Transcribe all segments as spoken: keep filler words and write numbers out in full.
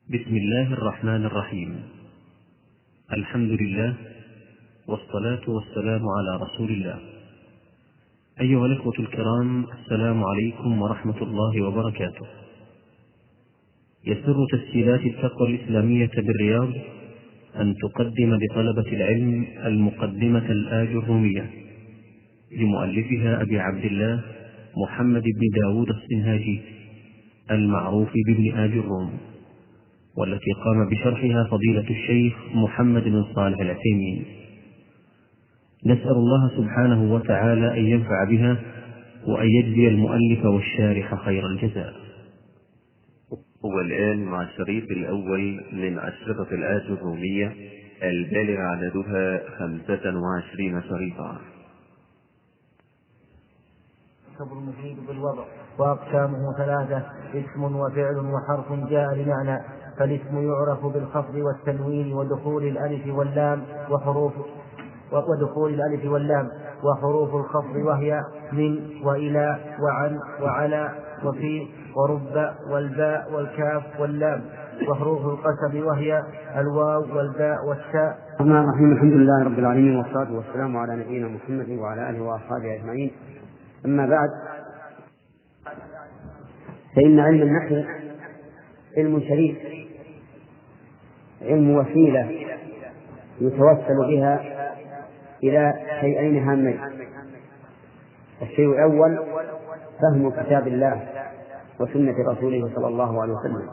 بسم الله الرحمن الرحيم. الحمد لله والصلاة والسلام على رسول الله. أيها الإخوة الكرام، السلام عليكم ورحمة الله وبركاته. يسر تسجيلات التقوى الإسلامية بالرياض أن تقدم لطلبة العلم المقدمة الآج الرومية لمؤلفها أبي عبد الله محمد بن داود السنهاجي المعروف بابن آج الروم، والتي قام بشرحها فضيلة الشيخ محمد بن صالح العثيمين. نسأل الله سبحانه وتعالى أن ينفع بها وأن يجزي المؤلف والشارح خير الجزاء. والآن مع الشريط الأول من أشرطة الآج الرومية البالغ عددها خمسة وعشرين شريطا. المفيد بالوضع، وأقسامه ثلاثة: اسم وفعل وحرف جاء لمعنى. فالاسم يعرف بالخفض والتنوين ودخول الألف واللام وحروف ودخول الألف واللام وحروف الخفض وهي من وإلى وعن وعلى وفي ورب والباء والكاف واللام. وحروف القسم وهي الواو والباء والتاء. الرحمن الرحيم. الحمد لله رب العالمين، والصلاة والسلام على نبينا محمد وعلى آله وأصحابه أجمعين. أما بعد، فإن علم النحو علم شريف، علم وسيلة يتوسل بها إلى شيئين هامين. الشيء الأول فهم كتاب الله وسنة رسوله صلى الله عليه وسلم،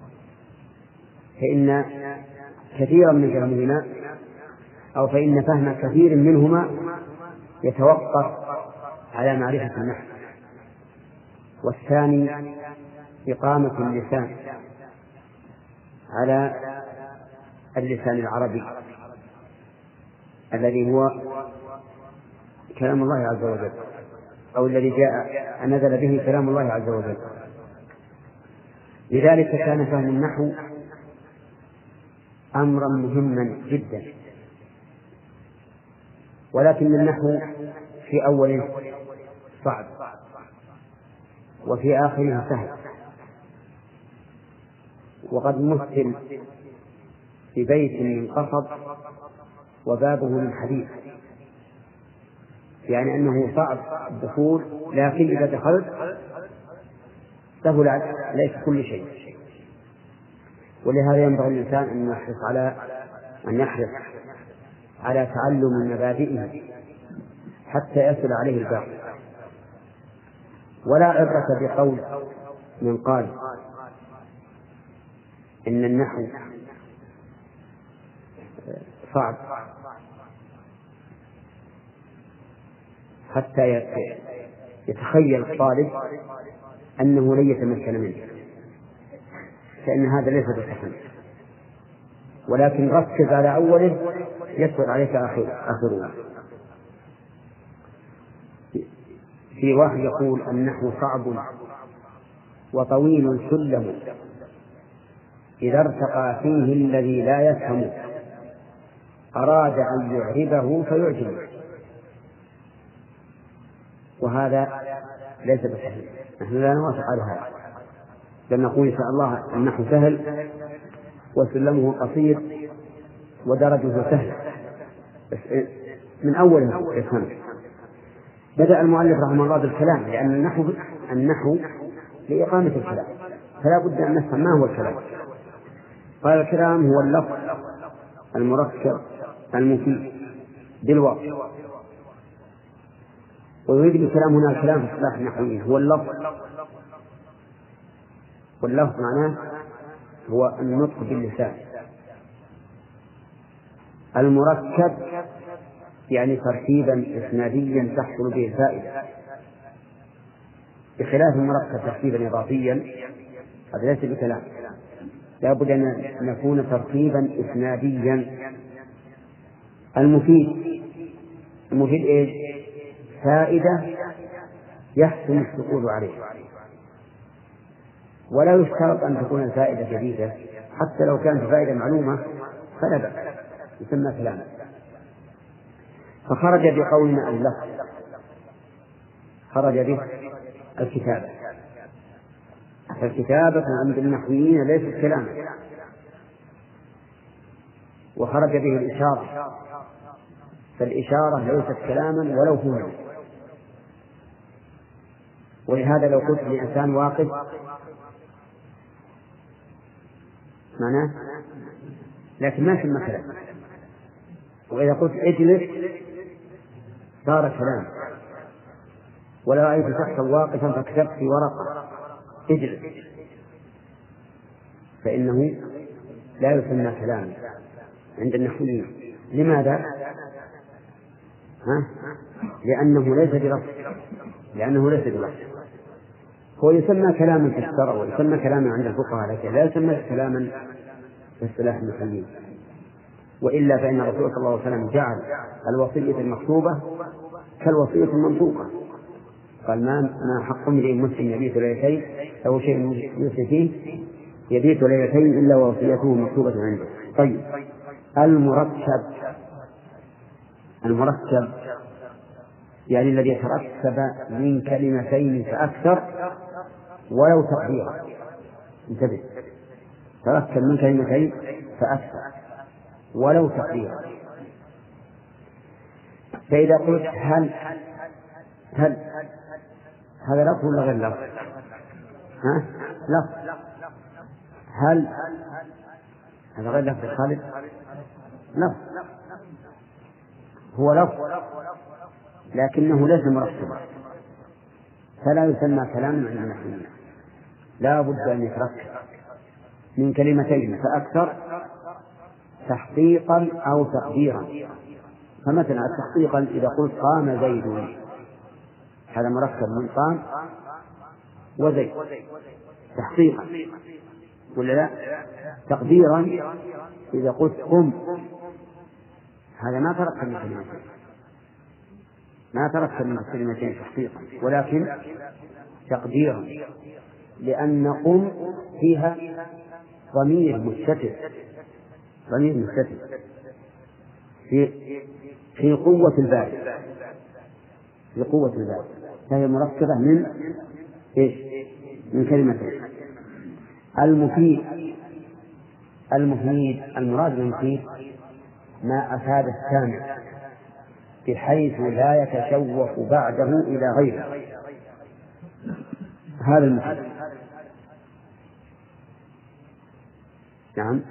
فإن كثيرا من فهمهما أو فإن فهم كثير منهما يتوقف على معرفة النحو. والثاني إقامة اللسان على اللسان العربي الذي هو كلام الله عز وجل، أو الذي جاء نزل به كلام الله عز وجل. لذلك كان فهم النحو أمرا مهما جدا، ولكن النحو في أوله صعب وفي آخره سهل. وقد مثل ببيت من قصب وبابه من حديد، يعني أنه صعب الدخول، لكن إذا دخلت سهل ليس كل شيء. ولهذا ينبغي الإنسان أن يحرص على أن يحرص على تعلم مبادئه حتى يصل عليه الباقي. ولا عبرة بقول من قال إن النحو صعب حتى يتخيل الطالب أنه لن يتمكن منه، فإن هذا ليس بصحيح. ولكن ركز على أوله يسهل عليك آخره. في واحد يقول النحو صعب وطويل سلم، إذا ارتقى فيه الذي لا يفهم أراد أن يعربه فيعجبه. وهذا ليس بصحيح، نحن لا نوافق على هذا، بل نقول إن شاء الله النحو سهل وسلمه قصير ودرجه سهل، بس من أوله يفهم. بدأ المؤلف رحمه الله بالكلام، لأن النحو النحو لإقامة الكلام، فلا بد أن نفهم ما هو الكلام. قال الكلام هو اللفظ المركب المفيد بالوصف. ويريد بالكلام هنا الكلام في اصطلاح النحويين هو اللفظ، واللفظ معناه هو النطق باللسان. المركب يعني ترتيبا إسناديا تحصل به الفائدة، بخلاف المركب ترتيبا إضافيا هذا ليس بكلام، لا بد أن نكون ترتيبا إسناديا. المفيد المفيد إيش؟ فائدة يحسن السكوت عليه، ولا يشترط أن تكون الفائدة جديدة، حتى لو كانت فائدة معلومة فلا بأس، يسمى كلاما. فخرج بقولنا اللفظ، خرج به الكتابة. فالكتابة عند النحويين ليست كلاما، وخرج به الإشارة، فالإشارة ليست كلاما ولو فهمت. ولهذا لو قلت لإنسان واقف معناه، لكن ما سمى كلام. وإذا قلت اجلس صار كلام. ولو رأيت شخصا واقفا فكتبت في ورقة اجلس فإنه لا يسمى كلاما عند النحويين. لماذا؟ ها؟ لأنه ليس بلفظ، لأنه ليس بلفظ. هو يسمى كلاما في الشرع ويسمى كلاما عند الفقهاء، لكن لا يسمى كلاما في اصطلاح المسلمين. وإلا فإن الرسول صلى الله عليه وسلم جعل الوصية المكتوبة كالوصية المنطوقة، قال ما ما حق امرئ مسلم يبيت ليلتين أو شيء يوصي فيه يبيت ليلتين إلا ووصيته مكتوبة عنده. طيب، المركب، المركب يعني الذي يتركب من كلمتين فأكثر ولو تقديرا. انتبه، تركب من كلمتين فأكثر ولو تقديرا. فإذا قلت هل هل هذا لفظ ولا غير لفظ؟ ها؟ لفظ. هل هذا غير لفظ خالد؟ لفظ، هو لفظ لكنه ليس مركبا، فلا يسمى كلاما عند النحويين. لا بد أن يتركب من كلمتين فأكثر تحقيقا أو تقديرا. فمثلا تحقيقا إذا قلت قام زيد، هذا مركب من قام وزيد تحقيقا ولا لا؟ تقديرا إذا قلت قم، هذا ما تركب من كلمتين، ما تركب من كلمتين تحقيقا ولكن تقديرا، لأن قم فيها ضمير مستتر، ضمير مستتر في في قوة البال، في قوة البال، فهي مركبة من إيش؟ من كلمتين. المفيد، المفيد المراد بالمفيد ما أفاد السامع بحيث لا يتشوف بعده إلى غيره، هذا المفيد. نعم،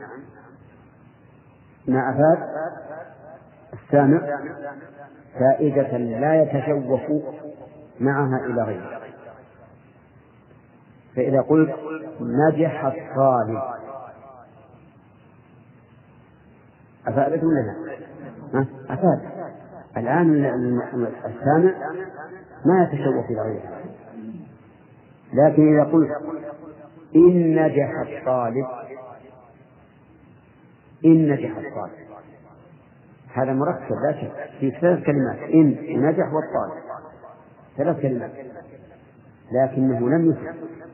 ما أفاد السامع فائدة لا يتشوف معها إلى غيره. فإذا قلت نجح الطالب أفادت ولا لا؟ أفاد. الآن السامع ما يتشوف إلى غيره، لكن إذا قلت إن نجح الطالب، إن نجح الطالب، هذا مركب لا شك في ثلاث كلمات، إن نجح والطالب، ثلاث كلمات، لكنه لم يفهم.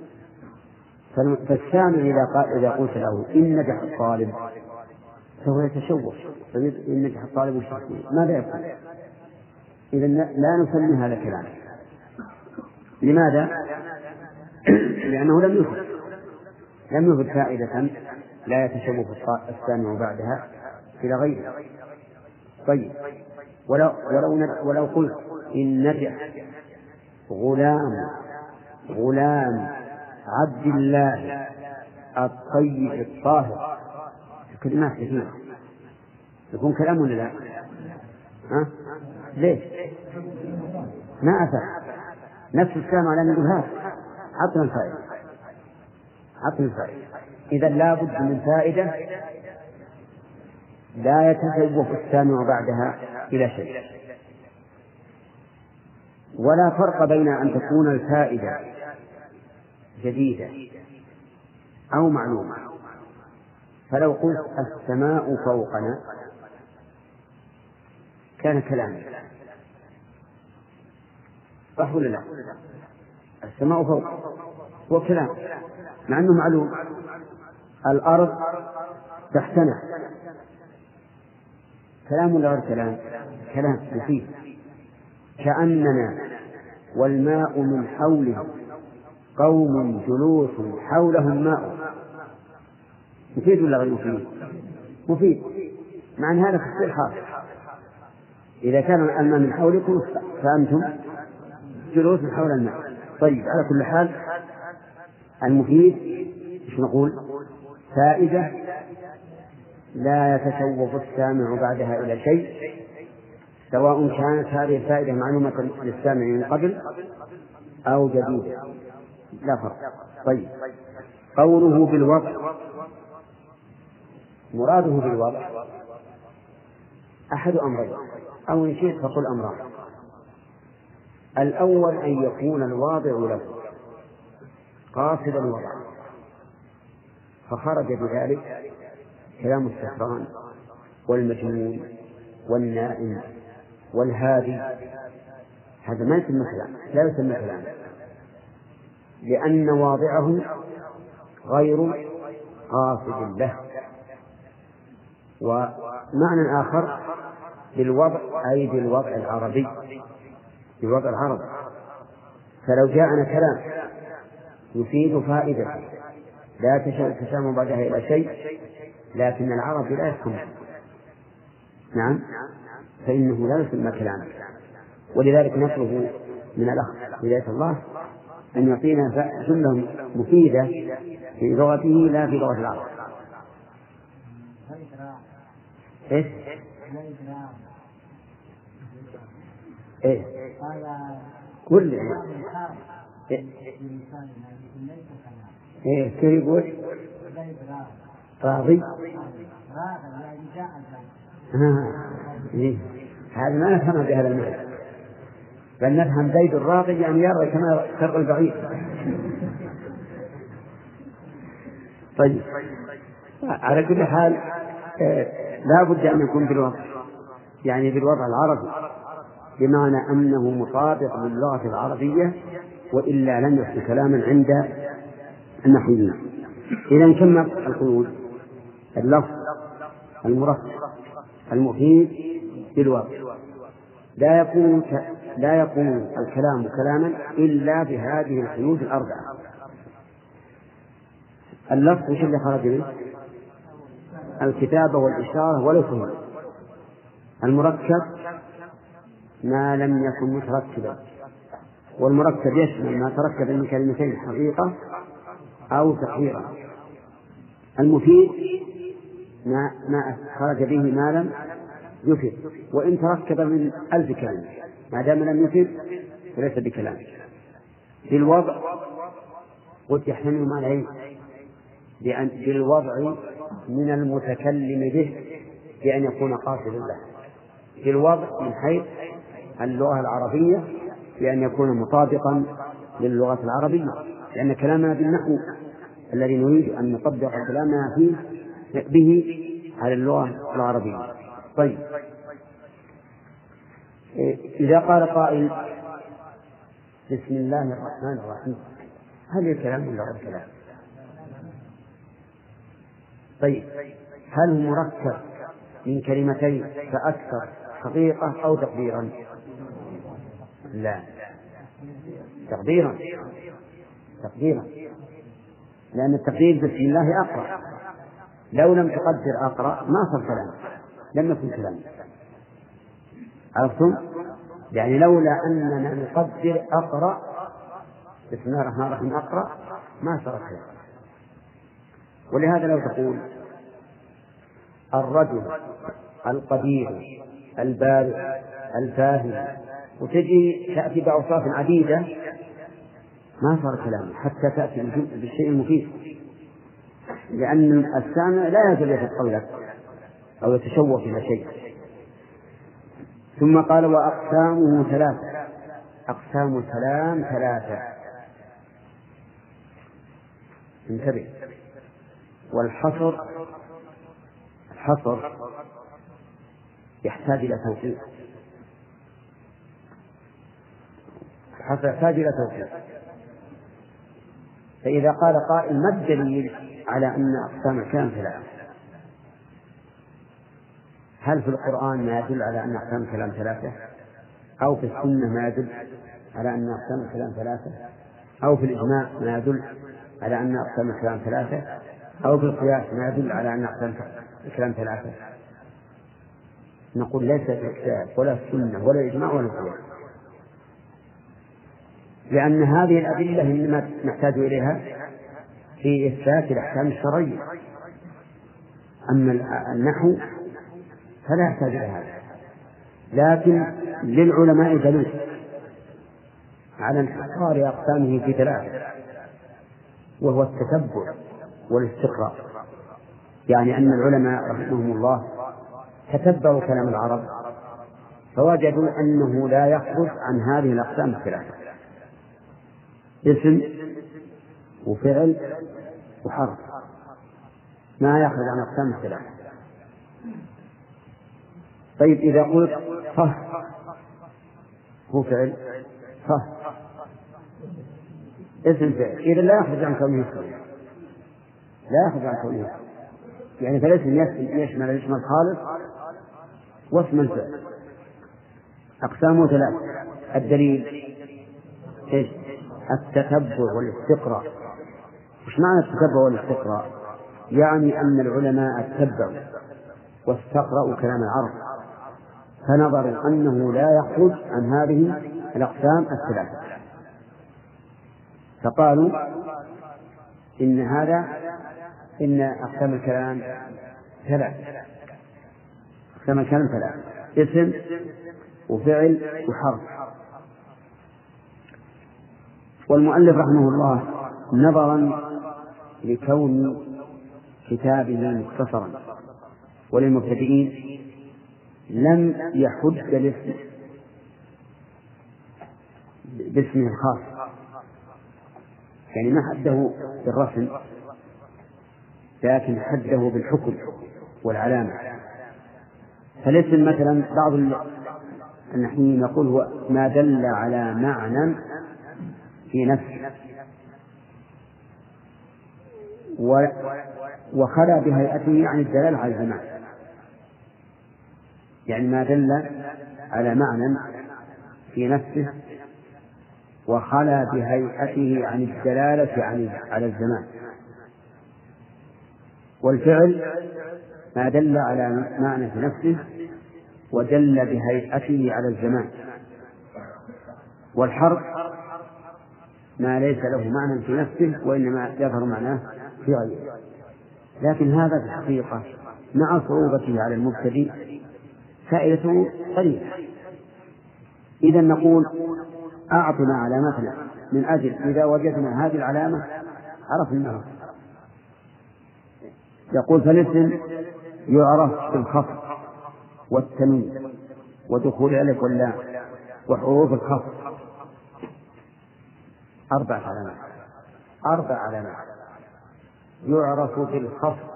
فالسامع إذا قال إذا قلت له إن نجح الطالب فهو يتشوف، إن نجح الطالب ماذا يكون؟ إذا لا نسمي هذا كلام. لماذا؟ لأنه لم يفهم، لم يفد فائدة لا يتشوف السامع بعدها إلى غيره. طيب، ولو ولو ولو قلت إن نجح غلام غلام عبد الله الطيب الطاهر، كلمات كثيرة، يكون كلام ولا لا؟ ها؟ ليش؟ ما أفهم. نفس السامع لم يقول هذا، عطنا الفائدة، عطنا الفائدة. إذا لا بد من فائدة لا يتشوف السامع بعدها إلى شيء. ولا فرق بين أن تكون الفائدة جديدة أو معلومة. فلو قلت السماء فوقنا كان كلاما، صح ولا لا؟ السماء فوق هو كلام مع أنه معلوم. الأرض تحتنا كلام ولا غير كلام؟ كلام مفيد. كأننا والماء من حوله قوم جلوس حولهم ماء، مفيد ولا غير مفيد؟ مفيد. مع أن هذا تفصيل حاصل. إذا كان الماء من حولكم فأنتم جلوس حول الماء. طيب، على كل حال المفيد إيش نقول؟ فائدة لا يتشوف السامع بعدها إلى شيء، سواء كانت هذه الفائدة معلومة للسامع من قبل أو جديدة، لا فرق. طيب، قوله بالوضع، مراده بالوضع أحد أمرين، أو إن شئت فقل أمران. الأول أن يكون الواضع له قاصدا الوضع، فخرج بذلك كلام السكران والمجنون والنائم والهادي، هذا ما يسمى كلام، لا يسمى كلام، لأن واضعه غير قاصد له. ومعنى آخر بالوضع أي بالوضع العربي، بالوضع العربي. فلو جاءنا كلام يفيد فائدة لا تسامى بعدها إلى شيء، لكن العرب لا يفهم، نعم، فإنه لا يسمى كلاما. ولذلك نطلب من الأخ هداية الله أن يعطينا جملة مفيدة في لغته لا في لغة العرب. إيه؟ إيه؟ كل إيه؟ إيه؟ كيف يقول؟ راضي؟ آه. إيه؟ هذا ما نفهم بهذا المعنى، بل نفهم زيد الراضي يعني يرى كما ترى البعيد. طيب، على كل حال لا بد أن يكون بالوضع، يعني بالوضع العربي، بمعنى أنه مطابق للغة العربية، وإلا لم يكن كلاما عند النحويين. إذا كم القيود؟ اللفظ المركب المفيد بالوضع، لا يكون ك... لا يكون الكلام كلاما إلا بهذه القيود الأربعة. اللفظ وش اللي خرج منه؟ الكتابة والإشارة والفهم. المركب ما لم يكن متركبا، والمركب يشمل ما تركب من كلمتين حقيقة أو تقديرا. المفيد ما ما خرج به ما لم يفيد، وإن تركب من ألف كلمة ما دام لم يفيد فليس بكلام. في الوضع قد يحتمل معنيين، بأن بالوضع من المتكلم به بأن يكون قاصدا له، في الوضع من حيث اللغة العربية بأن يكون مطابقا للغة العربية، لأن كلامنا بالنحو الذي نريد أن نطبق كلامنا فيه به على اللغة العربية. طيب، إذا قال قائل بسم الله الرحمن الرحيم، هل الكلام ولا غير كلام؟ طيب، هل مركب من كلمتين فأكثر حقيقة أو تقديرا؟ لا، تقديرا تقديرا لأن التقدير بسم الله أقرأ، لو لم تقدر أقرأ ما صار كلام، لم يكن كلام. عرفتم؟ يعني لولا أننا نقدر أقرأ بسم الله الرحمن الرحيم أقرأ ما صار كلام. ولهذا لو تقول الرجل القدير البارئ الفاهم وتجي تأتي بأوصاف عديدة ما صار كلام حتى تأتي بالشيء المفيد، لأن السامع لا يزال يتقلب أو يتشوف إلى شيء. ثم قال وأقسامه ثلاثة، أقسام الكلام ثلاثة، انتبه. والحصر الحصر يحتاج إلى توقيت، الحصر يحتاج إلى توقيت. فإذا قال قائل ما الدليل على أن أقسام الكلام ثلاثة؟ هل في القرآن ما يدل على أن أقسام الكلام ثلاثة؟ أو في السنة ما يدل على أن أقسام الكلام ثلاثة؟ أو في الإجماع ما يدل على أن أقسام الكلام ثلاثة؟ أو في القياس ما يدل على أن أقسام الكلام ثلاثة؟ نقول ليس الكتاب ولا السنة ولا الإجماع ولا القياس، لأن هذه الأدلة إنما نحتاج إليها في إثبات الأحكام الشرعية، أما النحو فلا يحتاج إلى هذا. لكن للعلماء دليل على انحصار أقسامه في ثلاثة، وهو التتبع والاستقراء. يعني أن العلماء رحمهم الله تتبعوا كلام العرب فوجدوا أنه لا يخرج عن هذه الأقسام الثلاثة: اسم وفعل وحرف، ما يخرج عن أقسام الثلاثة. طيب إذا قلت صه هو فعل، صه اسم فعل، إذا لا يخرج عن كونه اسم، لا يخرج عن كونه اسم. يعني فالاسم يشمل الاسم الخالص واسم الفعل. أقسامه ثلاثة. الدليل إيش؟ التتبع والاستقراء. وش معنى التتبع والاستقراء؟ يعني أن العلماء اتبعوا واستقرأوا كلام العرب فنظروا أنه لا يخرج عن هذه الأقسام الثلاثة، فقالوا إن هذا إن أقسام الكلام ثلاثة. أقسام الكلام ثلاثة: اسم وفعل وحرف. والمؤلف رحمه الله نظرا لكون كتابه مختصرا وللمبتدئين لم يحد الاسم باسمه الخاص، يعني ما حده بالرسم، لكن حده بالحكم والعلامة. فالاسم مثلا بعض النحويين يقول هو ما دل على معنى في نفسه وخلا بهيئته عن الدلالة على الزمان، يعني ما دل على معنى في نفسه وخلا بهيئته عن الدلالة على الزمان. والفعل ما دل على معنى في نفسه ودل بهيئته على الزمان. والحرف ما ليس له معنى في نفسه وإنما يظهر معناه في غيره. لكن هذا في الحقيقة مع صعوبته على المبتدئ فائدته قليلة. إذا نقول أعطنا علامتنا من أجل إذا وجدنا هذه العلامة عرفناها. يقول فالاسم يعرف بالخفض والتنوين ودخول الألف واللام وحروف الخفض. أربع علامات أربع علامات يعرف بالخفض،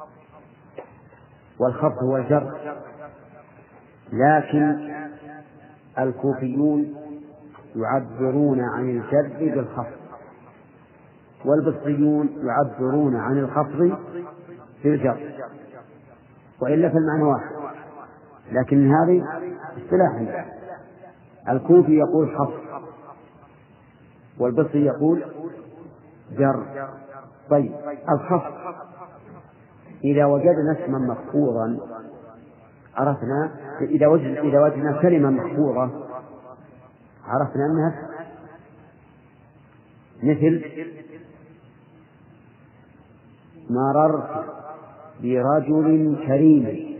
والخفض هو الجر، لكن الكوفيون يعبرون عن الجر بالخفض، والبصريون يعبرون عن الخفض بالجر، وإلا فالمعنى واحد، لكن هذه اصطلاح. الكوفي يقول خفض والبصري يقول جر. طيب الخفض إذا وجدنا اسما مخفوضا عرفنا، إذا وجدنا إذا وجدنا كلمة مخفوضة عرفنا أنها مثل مررت برجل كريم.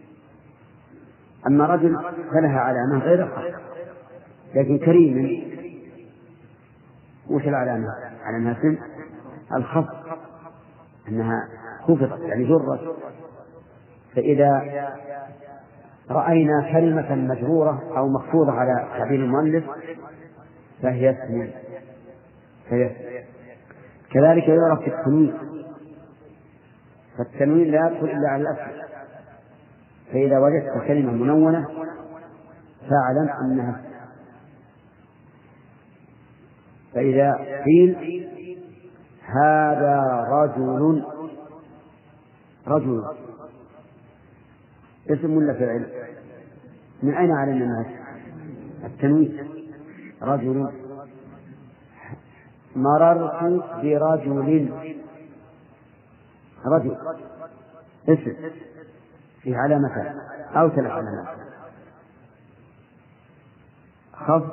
أما رجل فلها علامة غير الخفض، لكن كريم وش العلامة؟ على أنها اسم الخفض، أنها خفضت يعني جرت. فإذا رأينا كلمة مجرورة أو مخفوضة على تعبير المؤلف فهي اسم. كذلك يعرف التنوين، فالتنوين لا يدخل إلا على الأصل. فإذا وجدت كلمة منونة فاعلم أنها. فإذا قيل هذا رجل، رجل اسم ولا فعل؟ من أين علمنا الناس؟ التنوين. رجل. مررت برجل، رجل اسم، فيه علامتان أو ثلاث علامات: خفض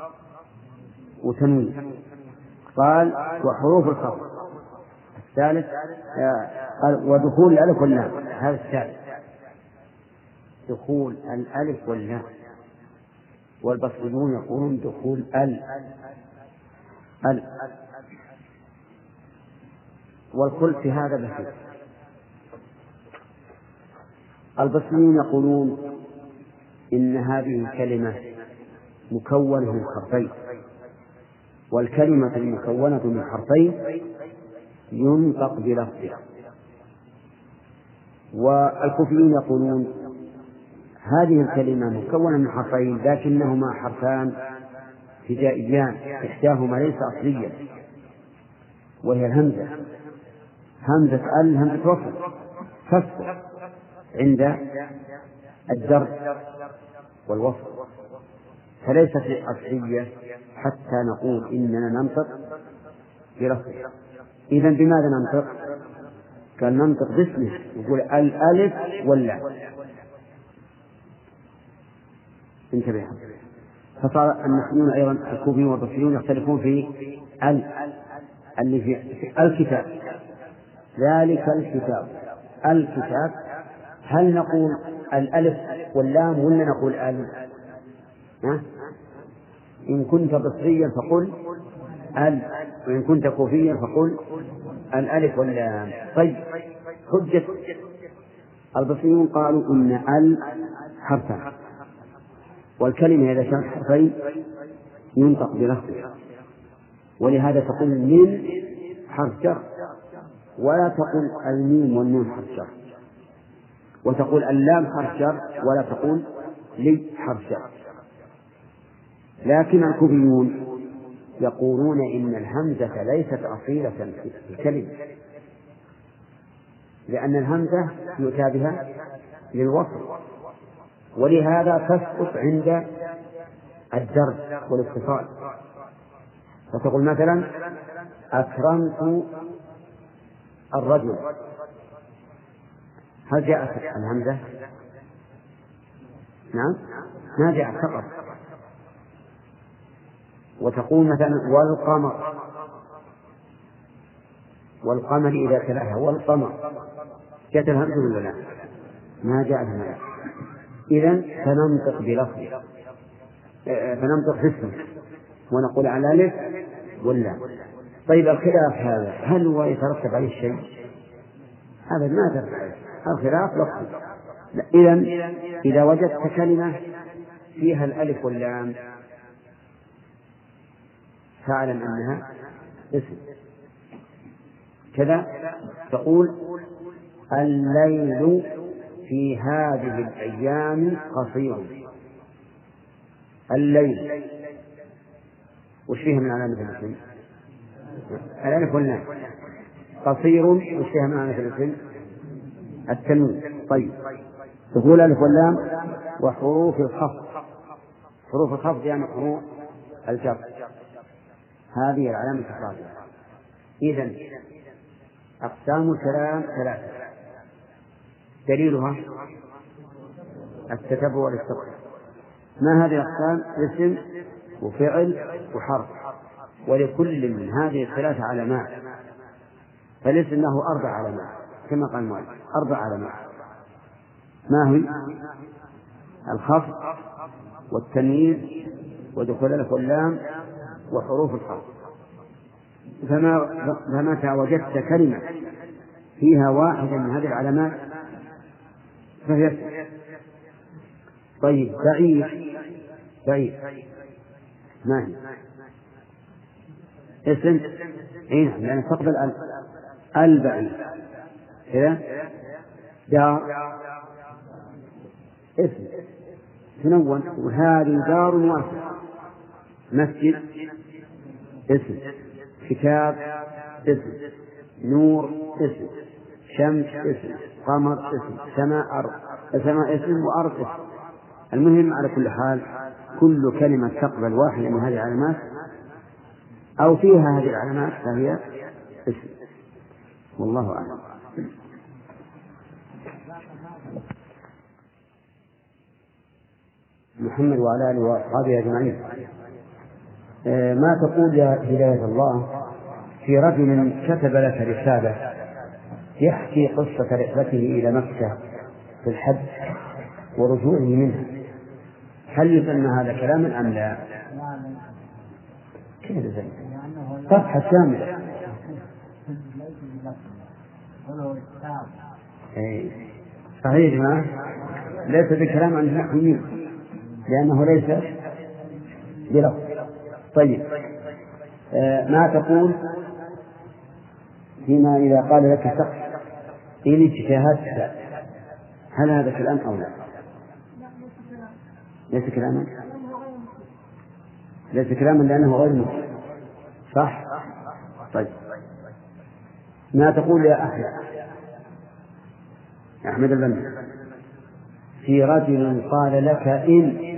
وتنوين. قال وحروف الخفض. الثالث قال ودخول الألف واللام. هذا الثالث دخول الألف واللام، والبصريون يقولون دخول ال ال والخلف في هذا بسيط. البصريون يقولون إن هذه الكلمة مكونة من حرفين، والكلمة المكونة من حرفين ينطق بلفظها. والكوفيون يقولون هذه الكلمة مكونة من حرفين لكنهما حرفان هجائيان، إحداهما ليس أصليا وهي الهمزة، همزة ال همزة وصل تسقط عند الجر والوصل، فليست أصلية حتى نقول إننا ننطق بلفظها. إذن بماذا ننطق؟ كان ننطق باسمه، يقول الألف واللام. انتبه. فصار النحويون أيضا الكوفيون والبصريون يختلفون في ال اللي في الكتاب، ذلك الكتاب. الكتاب هل نقول الألف واللام ولا نقول ال؟ ها؟ إن كنت بصريا فقل ال، وإن كنت كوفيا فقل الألف واللام. طيب، حجة البصريون قالوا إن ال حرفان، والكلمة إذا كانت حرفين ينطق بلفظها، ولهذا تقول من حرف جر، ولا تقول الميم والنون حرف جر، وتقول اللام حرف جر ولا تقول لي حرف جر. لكن الكوفيون يقولون إن الهمزة ليست أصيلة في الكلمة، لأن الهمزة يؤتى بها للوصل، ولهذا تسقط عند الجر والاتصال. فتقول مثلا أكرمت الرجل، هل جاءت الهمزة؟ نعم، ما جاءت فقط. وتقول مثلا والقمر، والقمر إذا تلاها والقمر، جاءت الهمزة ولا لا؟ ما جاءت الهمزة. إذن فننطق بلفظ، فننطق باسمه ونقول على الألف واللام. طيب، الخلاف هذا هل هو يترتب عليه شيء؟ هذا ما يترتب عليه، الخلاف لفظي. إذن إذا وجدت كلمة فيها الألف واللام فاعلم أنها اسم. كذا تقول الليل في هذه الأيام قصير. الليل وش فيها من علامة الاسم؟ الألف واللام. قصير وش فيها من علامة الاسم؟ التنوين. طيب، تقول الألف واللام وحروف الخفض. حروف الخفض يعني حروف الجر، هذه العلامة الرابعة. إذن أقسام الكلام ثلاثة، دليلها التتبع والاستقراء. ما هذه الأقسام؟ اسم وفعل وحرف، ولكل من هذه الثلاثة علامات. فالاسم له أربع علامات كما قال المؤلف، أربع علامات. ما هي؟ الخفض والتنوين ودخول الألف واللام وحروف الخفض. فما فمتى وجدت كلمة فيها واحدة من هذه العلامات فهي اسم. طيب، بعيد بعيد ما هي؟ اسم إيه؟ لأن تقبل ال البعيد كذا. دار اسم تنون، وهذه دار واسعة. مسجد اسم، كتاب اسم، نور اسم، شمس اسم، قمر اسم، سماء أرض، سماء اسم وأرض اسم. المهم على كل حال كل كلمة تقبل واحدة من هذه العلامات أو فيها هذه العلامات فهي اسم. والله أعلم. محمد وعلى آله وأصحابه أجمعين. ما تقول يا هداية الله في رجل كتب لك رسالة يحكي قصة رحلته إلى مكة في الحج ورجوعه منها، هل يسمى هذا كلاما أم لا؟ كيف ذلك؟ صفحة كاملة. صحيح ما ليس بكلام عن النحويين لأنه ليس بلفظ. طيب آه ما تقول فيما إذا قال لك شخص إني شاهدت، هل هذا كلام أو لا؟ ليس كلاما، ليس كلاما لأنه غير مسلم، صح؟ طيب ما تقول يا أحمد أحمد البنا في رجل قال لك إن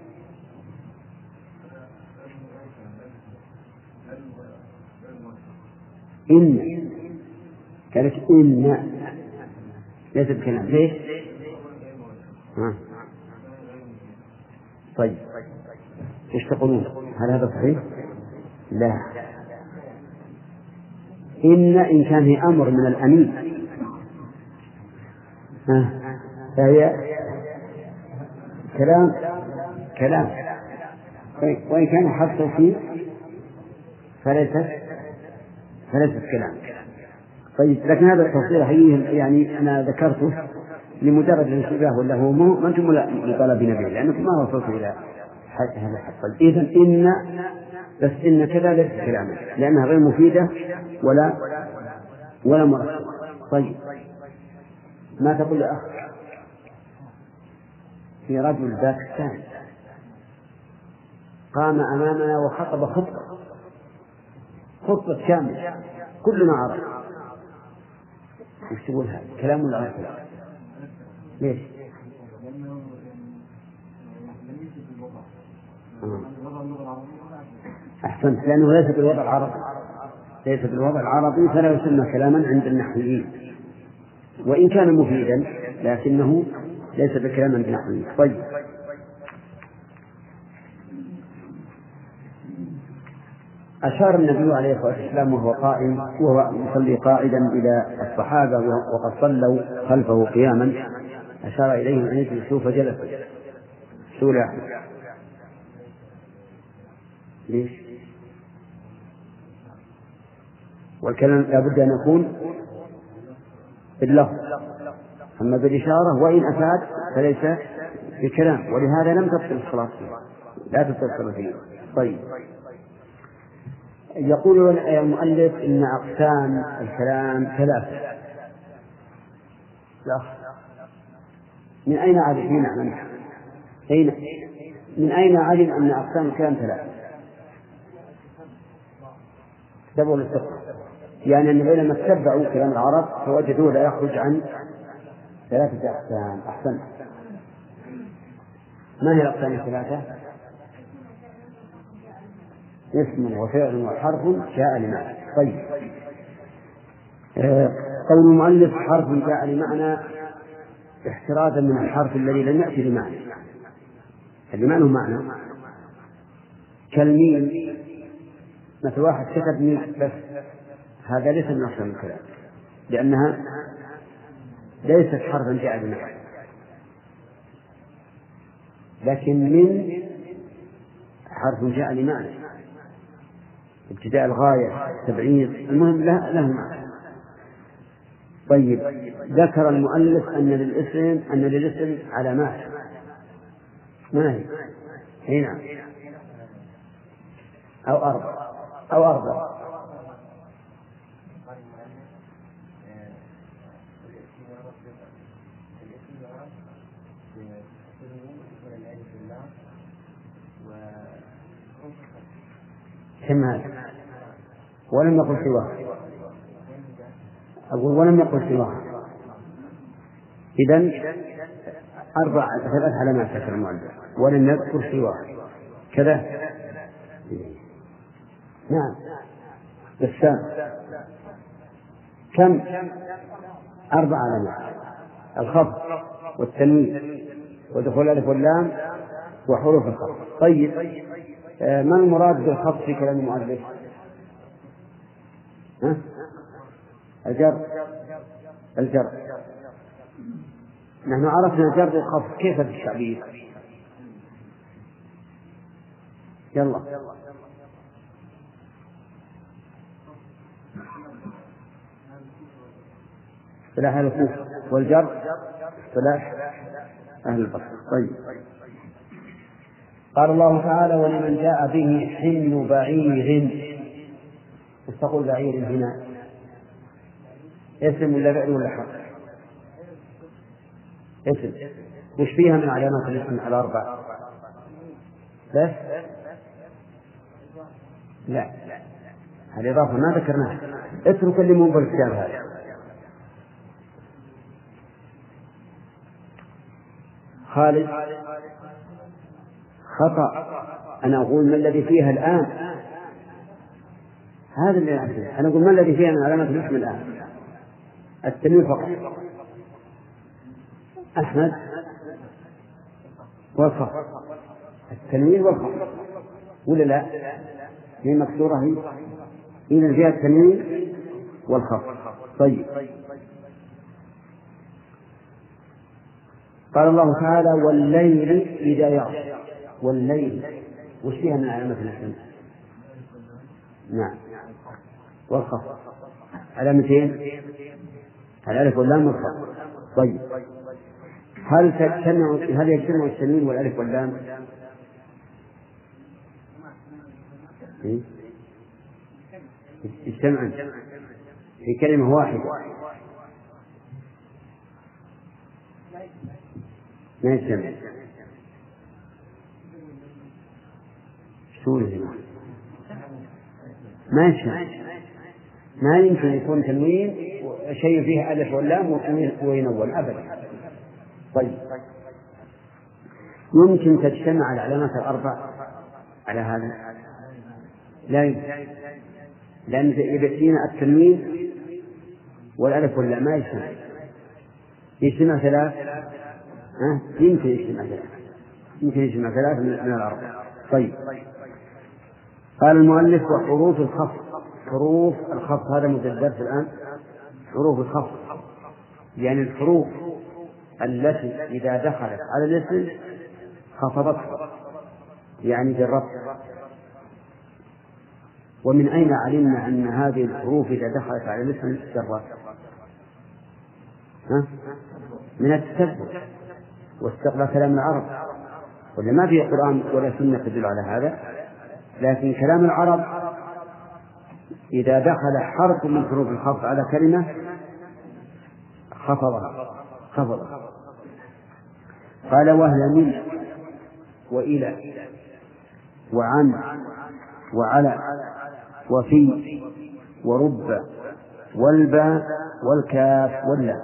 إن قالت إن ليس بكلام، ليش؟ ها. طيب ايش تقولون؟ هل هذا صحيح؟ لا. إن إن كان هي أمر من الأمين ها فهي كلام كلام وإن كان حرف توكيد فليست فليست كلام. طيب لكن هذا التفصيل حقيقي يعني أنا ذكرته لمجرد الانتباه ولا هو ما أنتم مطالبين به لأنكم ما وصلتوا إلى هذا الحد. إذن إن بس إن كذا ليس كلاما لأنها غير مفيدة ولا ولا مركبة. طيب ما تقول يا أخ في رجل باكستاني قام أمامنا وخطب خطبة خطبة كاملة كلنا عرب، وش تقول هذا كلام ولا غير كلام؟ ليش؟ آه. أحسنت، لأنه ليس بالوضع العربي ليس بالوضع العربي فلا يسمى كلاما عند النحويين وإن كان مفيدا لكنه ليس بكلام عند النحويين. طيب أشار النبي عليه الصلاة والسلام وهو قائم وهو يصلي قاعدا إلى الصحابة وقد صلوا خلفه قياما، أشار إليهم أن يجلسوا فجلسوا. شو لا ليش؟ والكلام لابد أن يكون باللفظ، أما بالإشارة وإن أفاد فليس بكلام، ولهذا لم تبطل الصلاة فيه لا تبطل الصلاة فيه. طيب يقول المؤلف إن أقسام الكلام ثلاثة. لا. من أين علم من أين من أين علم أن أقسام الكلام ثلاثة؟ تبعوا للفقه، يعني أن العلماء اتبعوا كلام العرب فوجدوه لا يخرج عن ثلاثة أقسام. أحسن، ما هي الأقسام الثلاثة؟ اسم وفعل وحرف جاء لمعنى. طيب آه قول المؤلف حرف جاء لمعنى احترازا من الحرف الذي لم يأتي لمعنى، اللي ما له معنى كالميم، مثل واحد كتب ميم بس، هذا ليس من أصل الكلام لأنها ليست حرفا جاء لمعنى. لكن من حرف جاء لمعنى، ابتداء الغاية تبعيض، المهم له له معنى. طيب ذكر المؤلف أن للاسم أن للاسم علامات، ما هي؟ هنا أو أربع أو أربع كم هذا؟ ولم يقل سواه، أقول ولم يقل سواه. إذن أربع ثلاث علامات ذكر المؤلف ولم يذكر سواه كذا. نعم بالسام كم؟ أربع علامات: الخفض والتنوين ودخول الألف واللام وحروف الخفض. طيب آه ما المراد بالخفض في كلام المؤلف؟ ها؟ الجر الجر نحن عرفنا جر الخفض كيف في التعبير؟ يلا اصطلاح أهل الكوفة، والجر اصطلاح أهل البصرة. طيب قال الله تعالى: ولمن جاء به حمل بعير. وش تقول بعير هنا؟ اسم ولا فعل ولا حرف؟ اسم. وش فيها من علامات الاسم على أربع؟ بس لا، الإضافة ما ذكرناها. اترك اللي مو بالكتاب هذا. خالد خطأ. أنا أقول ما الذي فيها الآن، هذا اللي أعرفه. أنا أقول ما الذي فيها من علامات الاسم الآن؟ التنوين فقط. أحمد والخفض، التنوين والخفض ولا لا؟ هي مكسورة هي إذا فيها التنوين والخفض. طيب قال الله تعالى: والليل إذا يغشى. والليل وش فيها من علامة الاسم؟ نعم والخفض. علامتين، الألف واللام والخفض. طيب هل تجتمع هل يجتمع التنوين والألف واللام؟ يجتمعان في كلمة واحدة؟ ما يجتمع. شو ما يجتمع، ما يمكن يكون تنوين شيء فيه ألف واللام وينون أبدا. طيب يمكن تجتمع العلامات الأربع على هذا؟ لا يمكن، لأن يبتين التنوين والألف واللام ما يجتمع. يجتمع ثلاث، أه؟ يمكن يجتمع ثلاث، يمكن يجتمع ثلاث من الأربع. طيب قال المؤلف: وحروف الخفض. حروف الخفض هذا مدرس الآن. حروف الخفض يعني الحروف التي إذا دخلت على الاسم خفضته، يعني جربت. ومن أين علمنا أن هذه الحروف إذا دخلت على الاسم جرت؟ ها؟ من التتبع واستقراء كلام العرب، ولا ما في قرآن ولا سنة تدل على هذا، لكن كلام العرب إذا دخل حرف من حروف الخفض على كلمة خفضها خفضها. قال: وهي من وإلى وعن وعلى وفي ورب والباء والكاف واللام.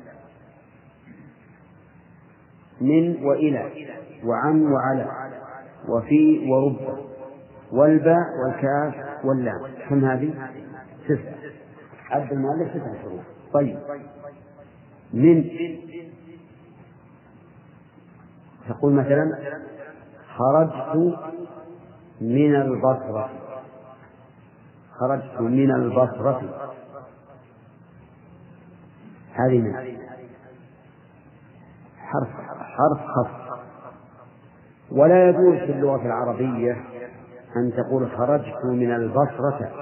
من وإلى وعن وعلى وفي ورب والباء والكاف واللام. كم هذه؟ ستة. عد المؤلف ستة حروف. طيب من تقول مثلا: خرجت من البصرة. خرجت من البصرة، هذه من حرف حرف خفض. ولا يجوز في اللغة العربية أن تقول خرجت من البصرة،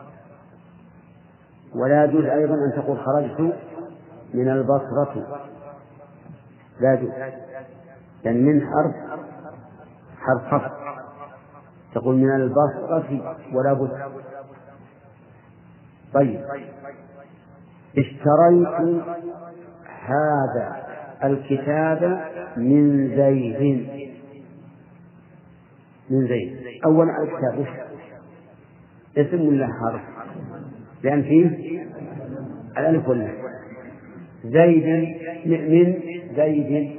ولا يجوز أيضا أن تقول خرجت من البصرة، لا يجوز، لأن من حرف حرف خفض. تقول من البصرة ولا بد. طيب اشتريت هذا الكتاب من زيد. من زيد أول الكتاب اسم ولا حرف؟ لأن فيه الألف واللام. زيد من زيد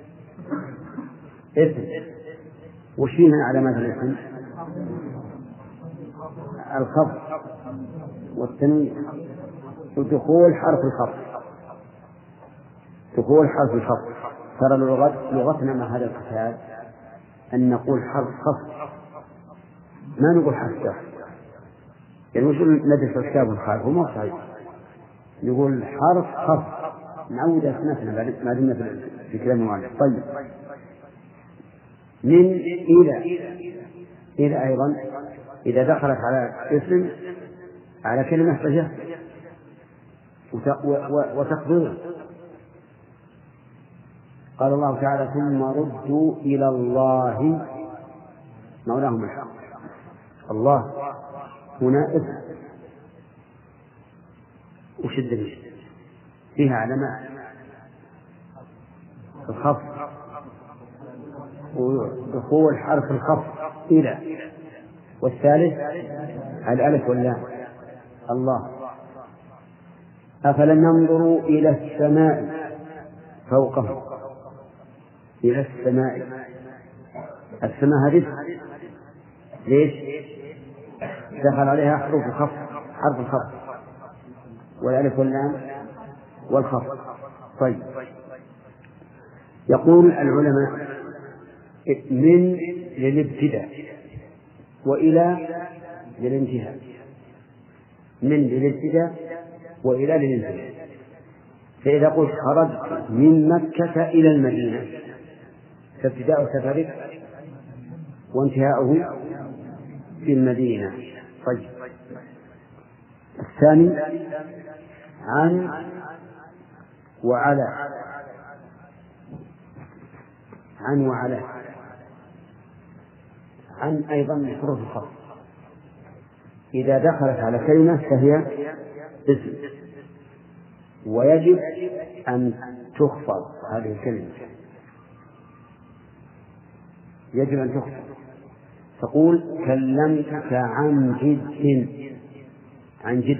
اسم. وش فيه من علامات الاسم؟ الخفض والتنوين ودخول حرف الخفض. دخول حرف الخفض. ترى لغتنا مع هذا الكتاب أن نقول حرف خفض، ما نقول حرف جر. يعني وش ندرس الكتاب والخالف هو ما صحيح، نقول حرف خفض نعود أسمتنا ما دمنا في كلام المؤلف. طيب من إلى إلى أيضا إذا دخلت على اسم على كلمة فجأة وتقديره. قال الله تعالى ثم ردوا إلى الله مولاهم الحق. الله هنا اسم وشد فيها علامات الخفض ودخول حرف الخفض إلى، والثالث الألف واللام الله. أفلم ينظروا إلى السماء فوقهم، إلى السماء، السماء هذه ليش دخل عليها حروف الخفض، حرف الخفض والألف واللام والخفض. طيب يقول العلماء من للابتداء وإلى للانتهاء، من للابتداء وإلى للانتهاء. فإذا قلت خرجت من مكة إلى المدينة فابتداء سفرك وانتهاؤه في المدينة. طيب الثاني عن وعلى، عن وعلى، عن أيضا من حروف الخفض إذا دخلت على كلمة فهي اسم، ويجب أن تخفض هذه الكلمة، يجب أن تخفض. تقول كلمتك عن جد، عن جد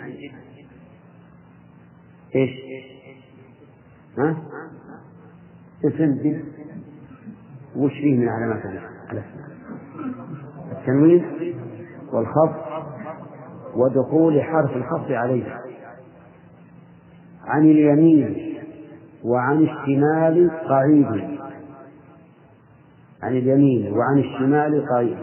إيش؟ ها؟ اسم جد وش فيه من علامات الاسم؟ التنوين والخفض ودخول حرف الخفض عليه. عن اليمين وعن الشمال قعيد، عن اليمين وعن الشمال قعيد.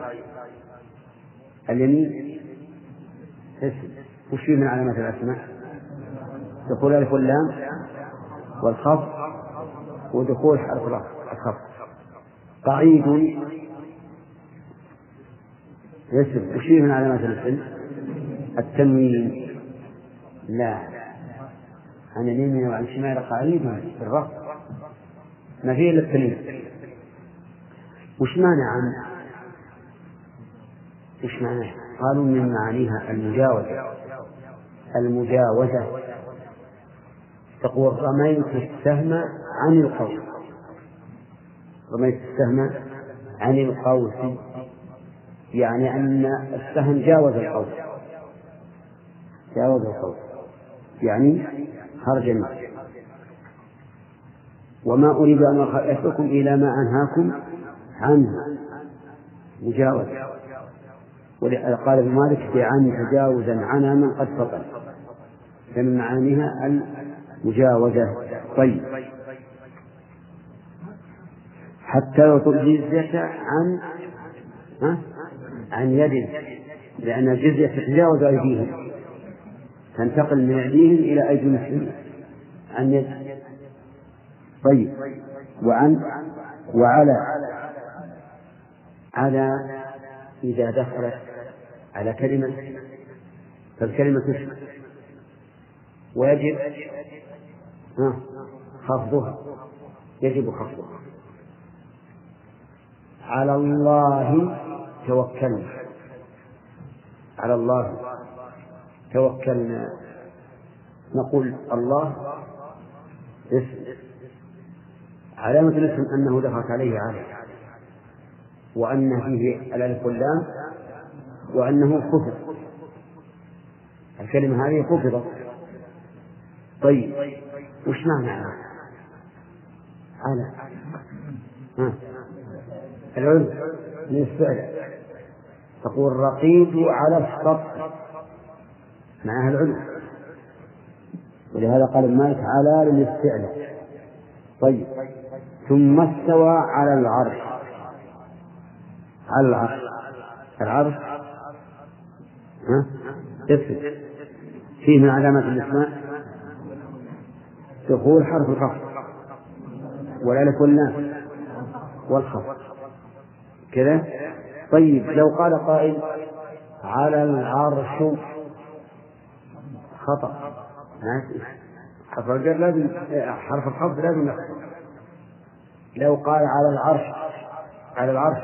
اليمين اسم وش فيه من علامات الأسماء؟ دخول الألف واللام والخفض ودخول حرف الخفض. قعيد اسم وش فيه من علامات الاسم؟ التنوين. لا، عن اليمين وعن الشمال قعيد في الرفض ما فيه إلا التنوين. وش معنى عن؟ وش معناه؟ قالوا من معانيها المجاوزة، المجاوزة. تقول رميت السهم عن القوس، رميت السهم عن القوس يعني أن السهم جاوز القوس، جاوز القوس يعني خرج منه. وما أريد أن أخذكم إلى ما أنهاكم عنه، مجاوز. قال ابن مالك بعن تجاوزا عنها من قد فطن، فمن معانيها المجاوزة. طيب حتى يعطوا الجزية عن ها؟ عن يد، لأن الجزية تتجاوز أيديهم، تنتقل من أيديهم إلى أيدي المسلمين عن يد. طيب وعن وعلى، على إذا دخلت على كلمة فالكلمة اسم ويجب خفضها، يجب خفضها. على الله توكلنا، على الله توكلنا. نقول الله اسم، علامة الاسم أنه دخلت عليه على، وأن فيه الألف واللام، وأنه خفض، الكلمة هذه خفضت. طيب وش معنى على؟ على ها العلم من الفعل. تقول رقيت على السطح، معناها العلم، ولهذا قال المالك على للاستعلاء. طيب ثم استوى على العرش، على العرش. العرش ها اسم فيه من علامات الاسماء دخول حرف الخفض والالف واللام والخفض كذا. طيب لو قال قائل على العرش خطأ، حرف الجر لازم حرف الخفض لازم يخفض. لو قال على العرش على العرش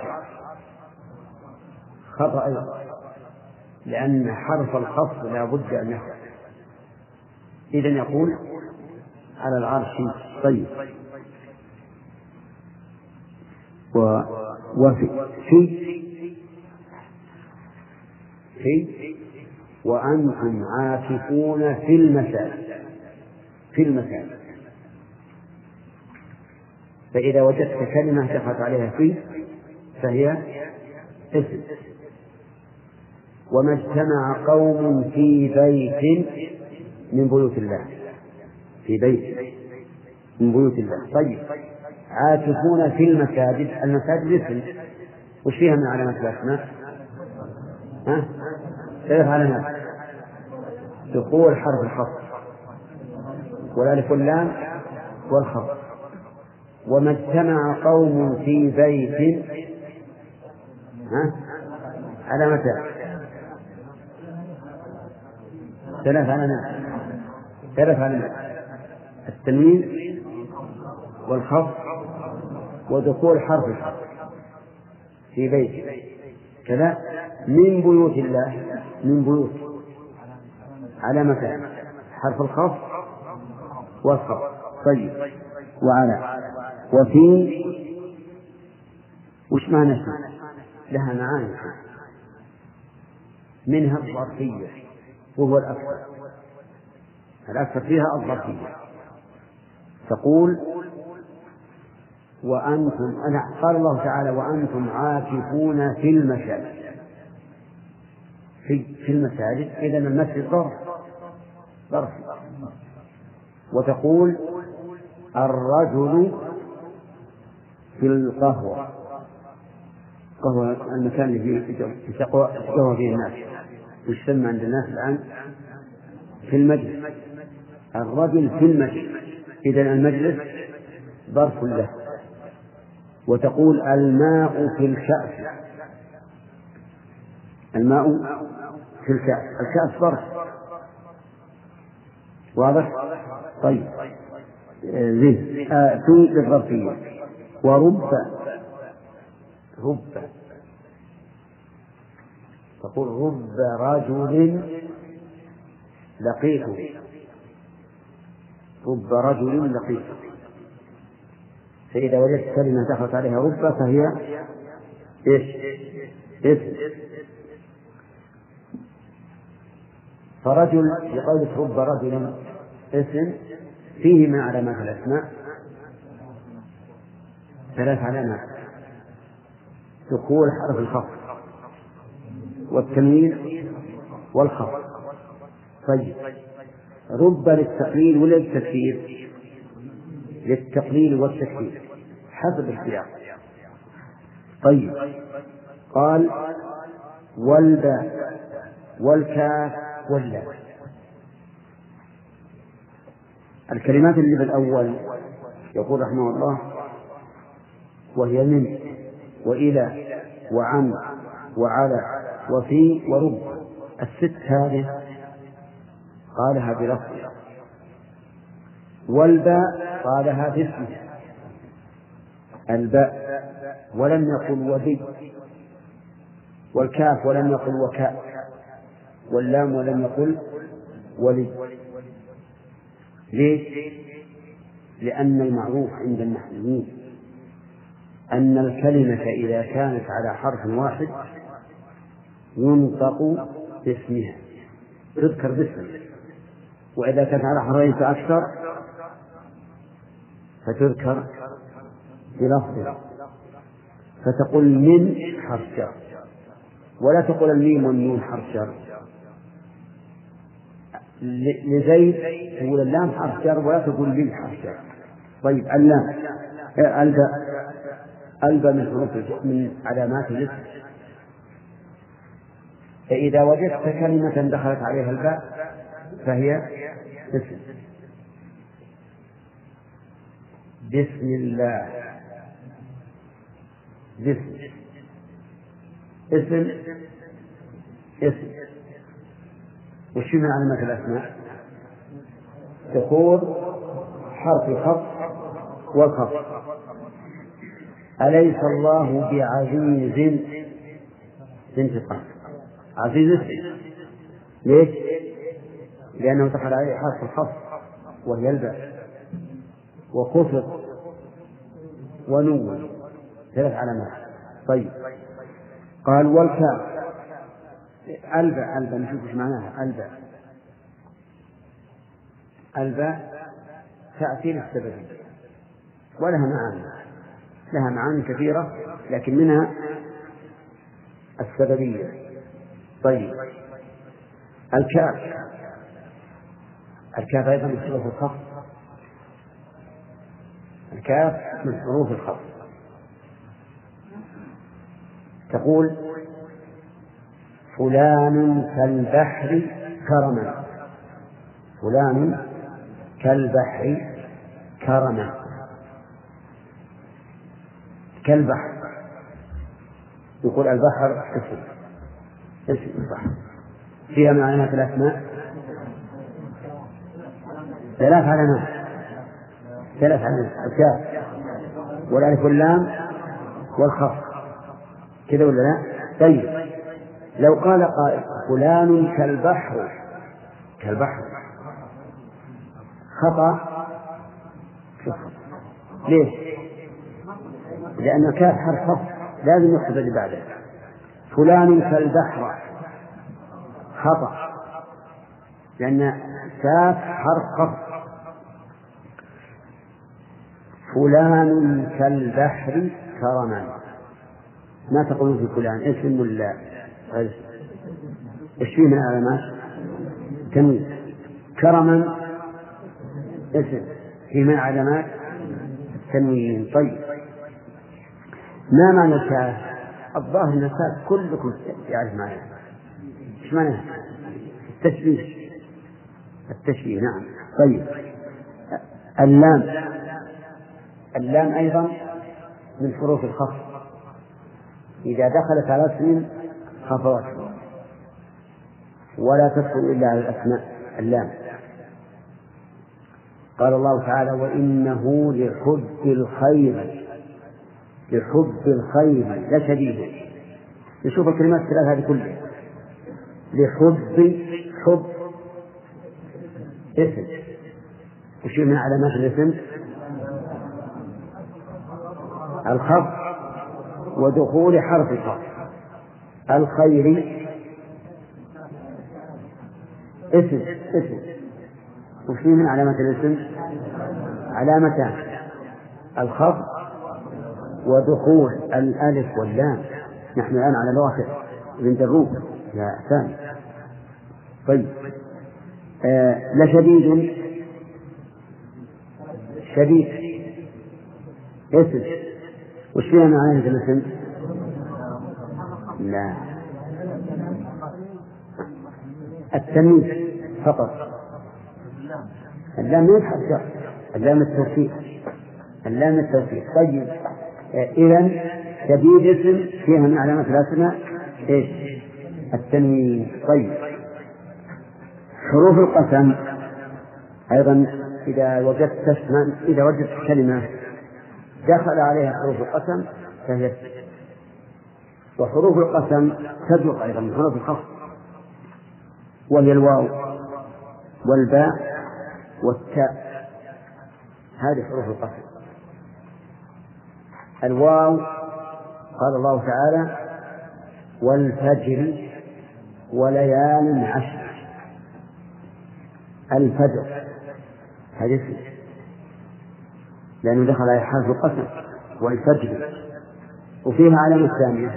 خطأ أيضا، لأن حرف الخفض لا بد أن يخفض. إذن يقول على العرش. طيب و وفي في في وأنتم عاكفون في المساجد في المساجد. فإذا وجدت كلمة دخلت عليها في فهي اسم. وما اجتمع قوم في بيت من بيوت الله في بيت من بيوت الله. طيب عاكفون في المساجد، المساجد اسم، وش فيها من علامات الأسماء؟ ها؟ ثلاث علامات: دخول حرف الخفض والألف واللام والخفض. وما اجتمع قوم في بيت ها؟ علامتان، ثلاث علامات ثلاث علامات: التنوين والخفض ودخول حرف الخفض في بيت كذا من بيوت الله. من بيوت علامتان: حرف الخفض والخفض. طيب وعلى وفي وش معنى اسم؟ لها معاني، منها الظرفية وهو الأكثر الأكثر فيها الظرفية. تقول وأنتم أنا قال الله تعالى وأنتم عاكفون في المساجد في, في المساجد. إذن المسجد ظرف ظرف. وتقول الرجل في القهوة، قهوة المكان اللي فيه تقوى فيه الناس، يسمى عند الناس الآن في المجلس. الرجل في المجلس، إذن المجلس ظرف له. وتقول الماء في الكأس، الماء في الكأس، الكأس ظرف واضح. طيب زين آه في للظرفية. ورب رب تقول رب رجل لقيته، رب رجل لقيته. فإذا وجدت كلمة دخلت عليها رب فهي إيش؟ اسم. فرجل بقولك رب رجل اسم فيه من علامات الأسماء ثلاث علامات: دخول حرف الخفض والتنوين والخفض. طيب رب للتقليل ولا للتكثير؟ للتقليل والتكثير حسب السياق. طيب قال والباء والكاف واللام. الكلمات اللي بالأول يقول رحمه الله وهي من وإلى وعن وعلى وفي ورب، الست هذه قالها بلفظ. والباء قالها باسمه الباء ولم يقل وبي، والكاف ولم يقل وكاء، واللام ولم يقل ولي. ليش؟ لأن المعروف عند النحويين أن الكلمة إذا كانت على حرف واحد ينطق باسمها، تذكر باسمها، وإذا كانت على حرفين فأكثر فتذكر بلفظها. فتقول من حرف جر، ولا تقول الميم والنون حرف جر. لزيد تقول اللام حرف جر ولا تقول من حرف جر. طيب اللام الباء الباء من حروف من علامات الاسم، فإذا وجدت كلمة دخلت عليها الباء فهي اسم. بسم الله، بسم، اسم، اسم. وش من علامات الأسماء؟ دخول حرف الخفض والخفض. أليس الله بعزيز انتقام؟ عزيز اسم. ليش؟ لأنه دخل عليه حرف الخفض وهي الباء، وخفض ونون، ثلاث علامات. طيب، قال والكاف الباء. الباء نشوف ايش معناها. الباء الباء تأتي للسببية ولها معاني، لها معاني كثيرة، لكن منها السببية. طيب، الكاف الكاف أيضا من حروف الخفض. الكاف من حروف الخفض. تقول فلان كالبحر كرما، فلان كالبحر كرما. كالبحر، يقول البحر اسم، اسم البحر. فيها من علامات الأسماء ثلاث علامات، ثلاث علامات: الكاف والألف واللام والخفض، كذا ولا لا؟ طيب، لو قال قائل فلان كالبحر، كالبحر، خطأ. ليش؟ لأن الكاف حرف خفض لازم يحسب اللي بعده. فلان كالبحر خطأ، لأن كاف حرف خفض. فلان كالبحر كرما، ما تقولون في فلان اسم ولا غير؟ ايش فيه من علامات؟ تمييز. كرما اسم، فيه من علامات تنوين. طيب، ما معنى الكاف؟ الظاهر ان الكاف كلكم يعرف معناه. ايش معناه؟ التشبيه، التشبيه. نعم. طيب، اللام اللام أيضا من حروف الخفض، إذا دخلت على اسم خفضت، ولا تدخل إلا على الأسماء. اللام قال الله تعالى وإنه لحب الخير، لحب الخير لشديد. نشوف الكلمات الثلاث هذه كلها. لحب، حب اسم، وشيء من علامات الاسم الخفض ودخول حرف الخفض. الخير اسم، اسم، وشيء من علامات الاسم علامتان: الخفض ودخول الألف واللام. نحن الآن على الواقع بن دروب يا ثاني. طيب، آه لشديد، شديد اسم، وش فيها معنى الاسم؟ لا، التمييز فقط. اللام يبحث شرط، اللام التوفيق، اللام التوفيق. طيب، إذن شديد اسم فيها من علامات الأسماء إيش؟ التنوين. طيب، حروف القسم أيضا إذا وجدت اسما، إذا وجدت كلمة دخل عليها حروف القسم فهي. وحروف القسم تدرك أيضا من حروف الخفض، وهي الواو والباء والتاء. هذه حروف القسم. الواو قال الله تعالى والفجر وليال عشر. الفجر هذه اسم، لأنه دخل على حرف القسم والفجر. وفيها علامة ثانية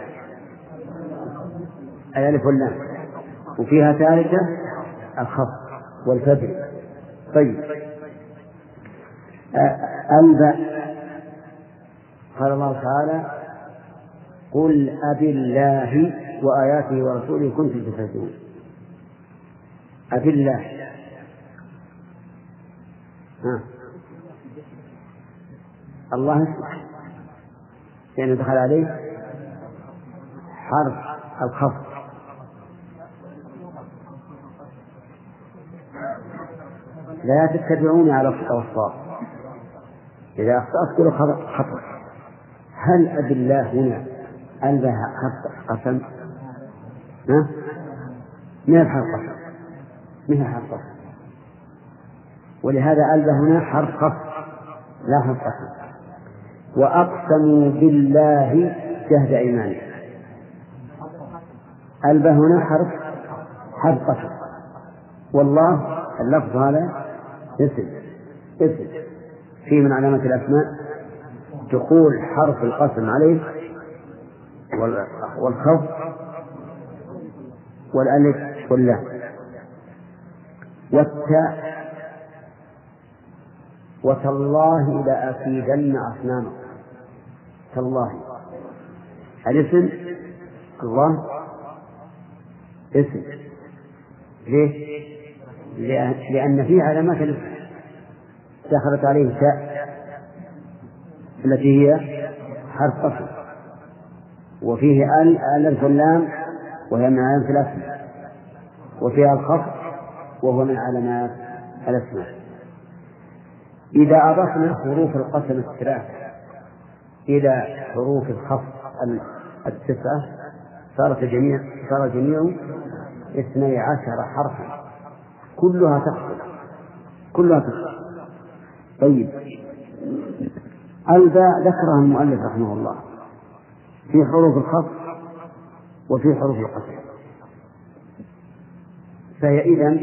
الألف واللام، وفيها ثالثة الخفض والفجر. طيب، الباء قال الله تعالى قل أبي الله وآياته ورسوله كنتم تستهزئون. أبي الله ها. الله يعني دخل عليه حرف الخفض، لا تتبعوني على الصواب. إذا أخطأت كل خطأ. هل أبي الله هنا ألبه حرف قسم؟ ها؟ من الحرف قسم، من الحرف قسم، ولهذا ألبه هنا حرف خفض لا حرف قسم. وأقسموا بالله جهد أيمانه، ألبه هنا حرف حرف قسم. والله اللفظ هذا اسم اسم فيه من علامة الأسماء دخول حرف القسم عليه والخفض والألف واللام والتاء. وتالله لأكيدن أصنامكم. تالله الاسم الله اسم. ليه؟ لأن فيه علامات الاسم دخلت عليه تاء التي هي حرف قسم، وفيه ال الف واللام وهي من علامات الاسماء، وفيها الخفض وهو من علامات الاسماء. إذا أضفنا حروف القسم الثلاثة إلى حروف الخفض التسعة صارت جميع صار جميع اثني عشر حرفا كلها تخفض كلها تخفض. طيب الباء ذكرها المؤلف رحمه الله في حروف الخفض وفي حروف القسم، فهي إذن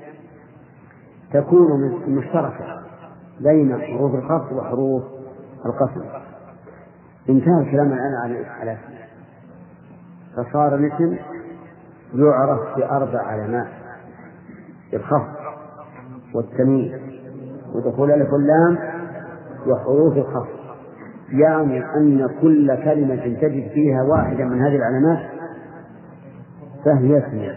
تكون مشتركة بين حروف الخفض وحروف القسم. انتهى الكلام الآن على اسم، فصار الاسم يعرف بأربع علامات: الخفض والتمييز ودخول الألف واللام وحروف الخفض. يعني أن كل كلمة تجد فيها واحدة من هذه العلامات فهي اسم،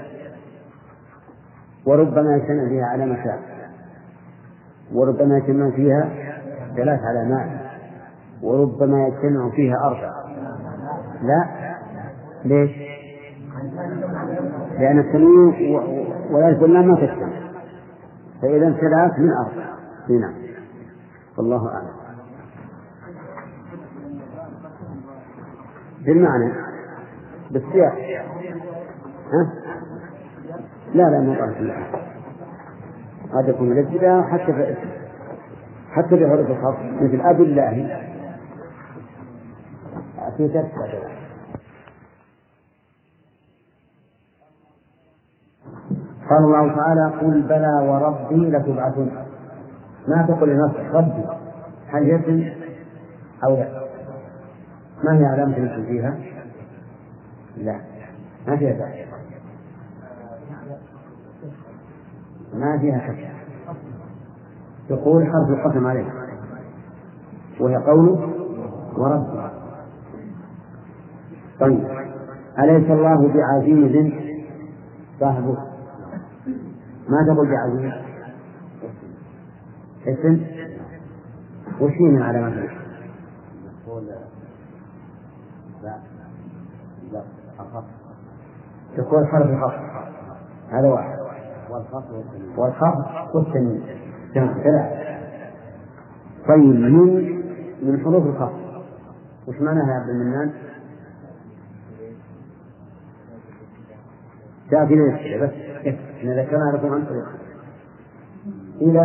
وربما يجتمع فيها علامتان، وربما يجتمع فيها ثلاث علامات، وربما يجتمع فيها أربع. لا، ليش؟ لأن التنوين والألف واللام ما تجتمع، فإذا ثلاث من أربع. نعم، والله أعلم. بالمعنى بالسياق. ها؟ لا لا ما قالت الله هذا يكون الابتداء حتى في حتى في حروف الخفض مثل أبي الله في تسعة. قال الله تعالى قل بلى وربي لتبعثن. ما تقول لنفسك ربي هل يسم أو لا؟ ما هي علامة الاسم فيها؟ لا ما فيها ذلك، ما فيها حكم. تقول حرف القسم عليه وهي قوله وربي. طيب أليس الله بعزيز صاحبه؟ ما تقول بعزيز اسم وشي من علامات الاسم؟ لا لا تقول حرف الخفض هذا واحد، والخفض والتنوين ثلاثة. طيب من من حروف الخفض وش معناها يا عبد المنان؟ تأتي ليش بس إحنا ذكرنا لكم عن طريق إلى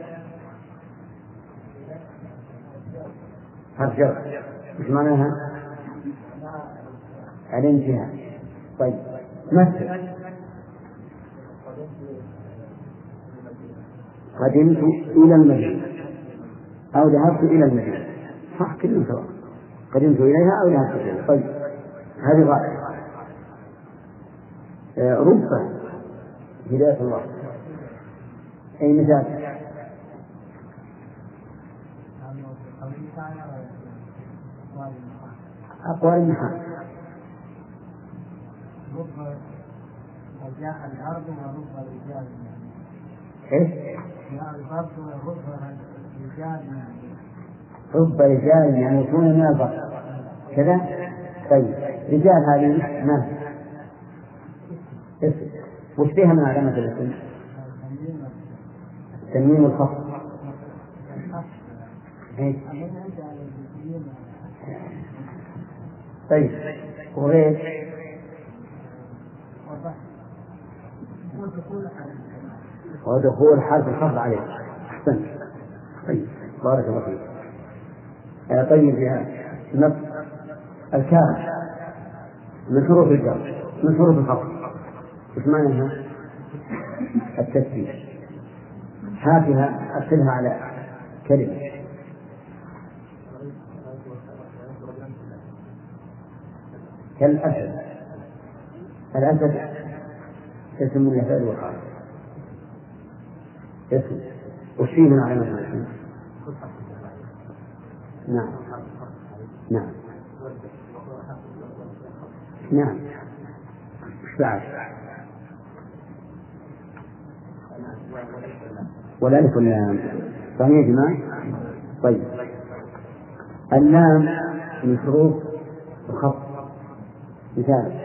حرف جر وش معناها؟ الانتهاء. طيب مثل قدمت إلى المدينة أو ذهبت إلى المدينة، صح كلهم سواء، قدمت إليها أو ذهبت إليها. طيب هذه غائب. آه ربما هداية الله أي مثال أقوال المحال. جاء الأرض ورب الرجال. إيه؟ جاء الأرض ورب الرجال. رب رجال يعني يكون من البر كذا. طيب رجال هذه ما اسم وش فيها من علامة الاسم؟ التنوين والخفض. إيه؟ طيب وغير ودخول حرف الخفض عليه. أحسن. طيب بارك الله فيك. طيب يا نص الكاف من حروف الجر من حروف الخفض ايش معناها؟ التسبيح. هاتها أرسلها على كلمة. كالأسد. الأسد اسم من الفعل والحرف. اسم وش فيه من علامة الاسم؟ نعم نعم نعم. ايش بعد؟ والألف واللام. صحيح يا جماعة؟ طيب اللام من حروف الخفض. مثال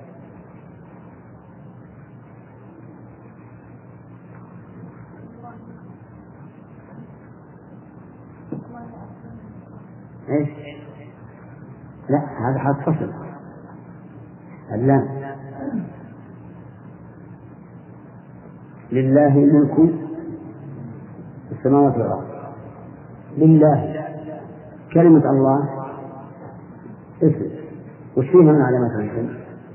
ايش؟ لا هذا حرف فصل. اللام لله ملك السماوات والأرض. لله كلمة الله اسم وش فيها من علامات الاسم؟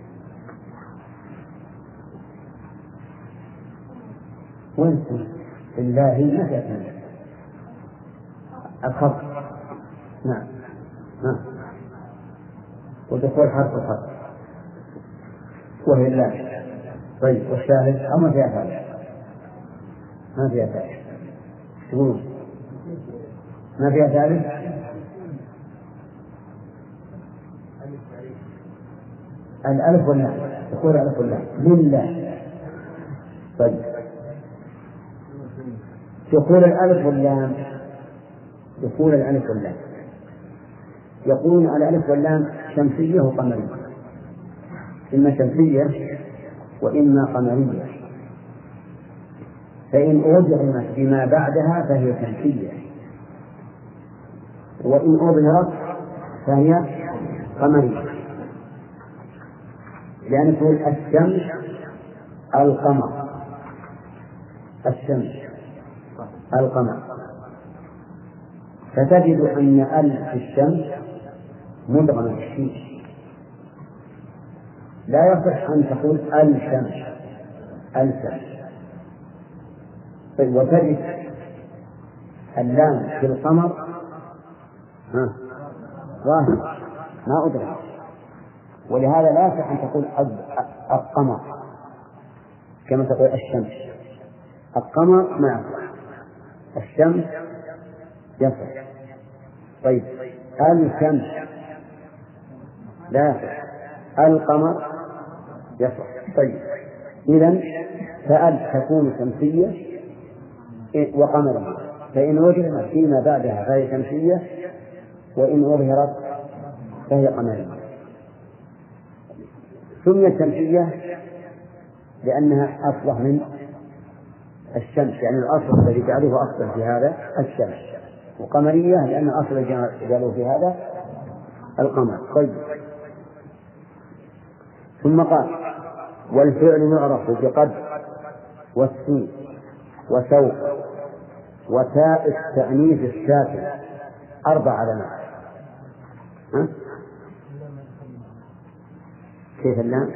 واسم لله ما تأتي الخط. نعم نعم. ودخول حرف الخط وهي الله. طيب والثالث أو ما فيها ثالث؟ ما فيها ثالث. تقول ما فيها ثالث؟ الألف واللام. تقول الألف واللام لله. طيب تقول الألف واللام. يقول الألف واللام يقول على الألف واللام شمسية وقمرية. إما شمسية وإما قمرية. فإن أظهرت بما بعدها فهي شمسية وإن أظهرت فهي قمرية. لأن تقول الشمس القمر. الشمس القمر. فتجد أن ألف الشمس مدغمة الشمس. لا يصح أن تقول الشمس الشمس. وتجد اللام في القمر ظاهر ما أدرك. ولهذا لا يصح أن تقول القمر كما تقول الشمس. القمر ما يصح. الشمس يصح. طيب الشمس لا يصح. القمر يصح. طيب إذن فأل تكون شمسية وقمرية. فإن وجدت فيما بعدها فهي شمسية وإن أظهرت فهي قمرية. سميت شمسية لأنها أصلح من الشمس يعني الأصل الذي جعله أصلا في هذا الشمس. وقمرية لأن الأصل الذي جعله في هذا القمر. طيب ثم قال والفعل يعرف بقد والسين وسوف وتاء التأنيث الساكن. أربع علامات. ها؟ كيف اللام؟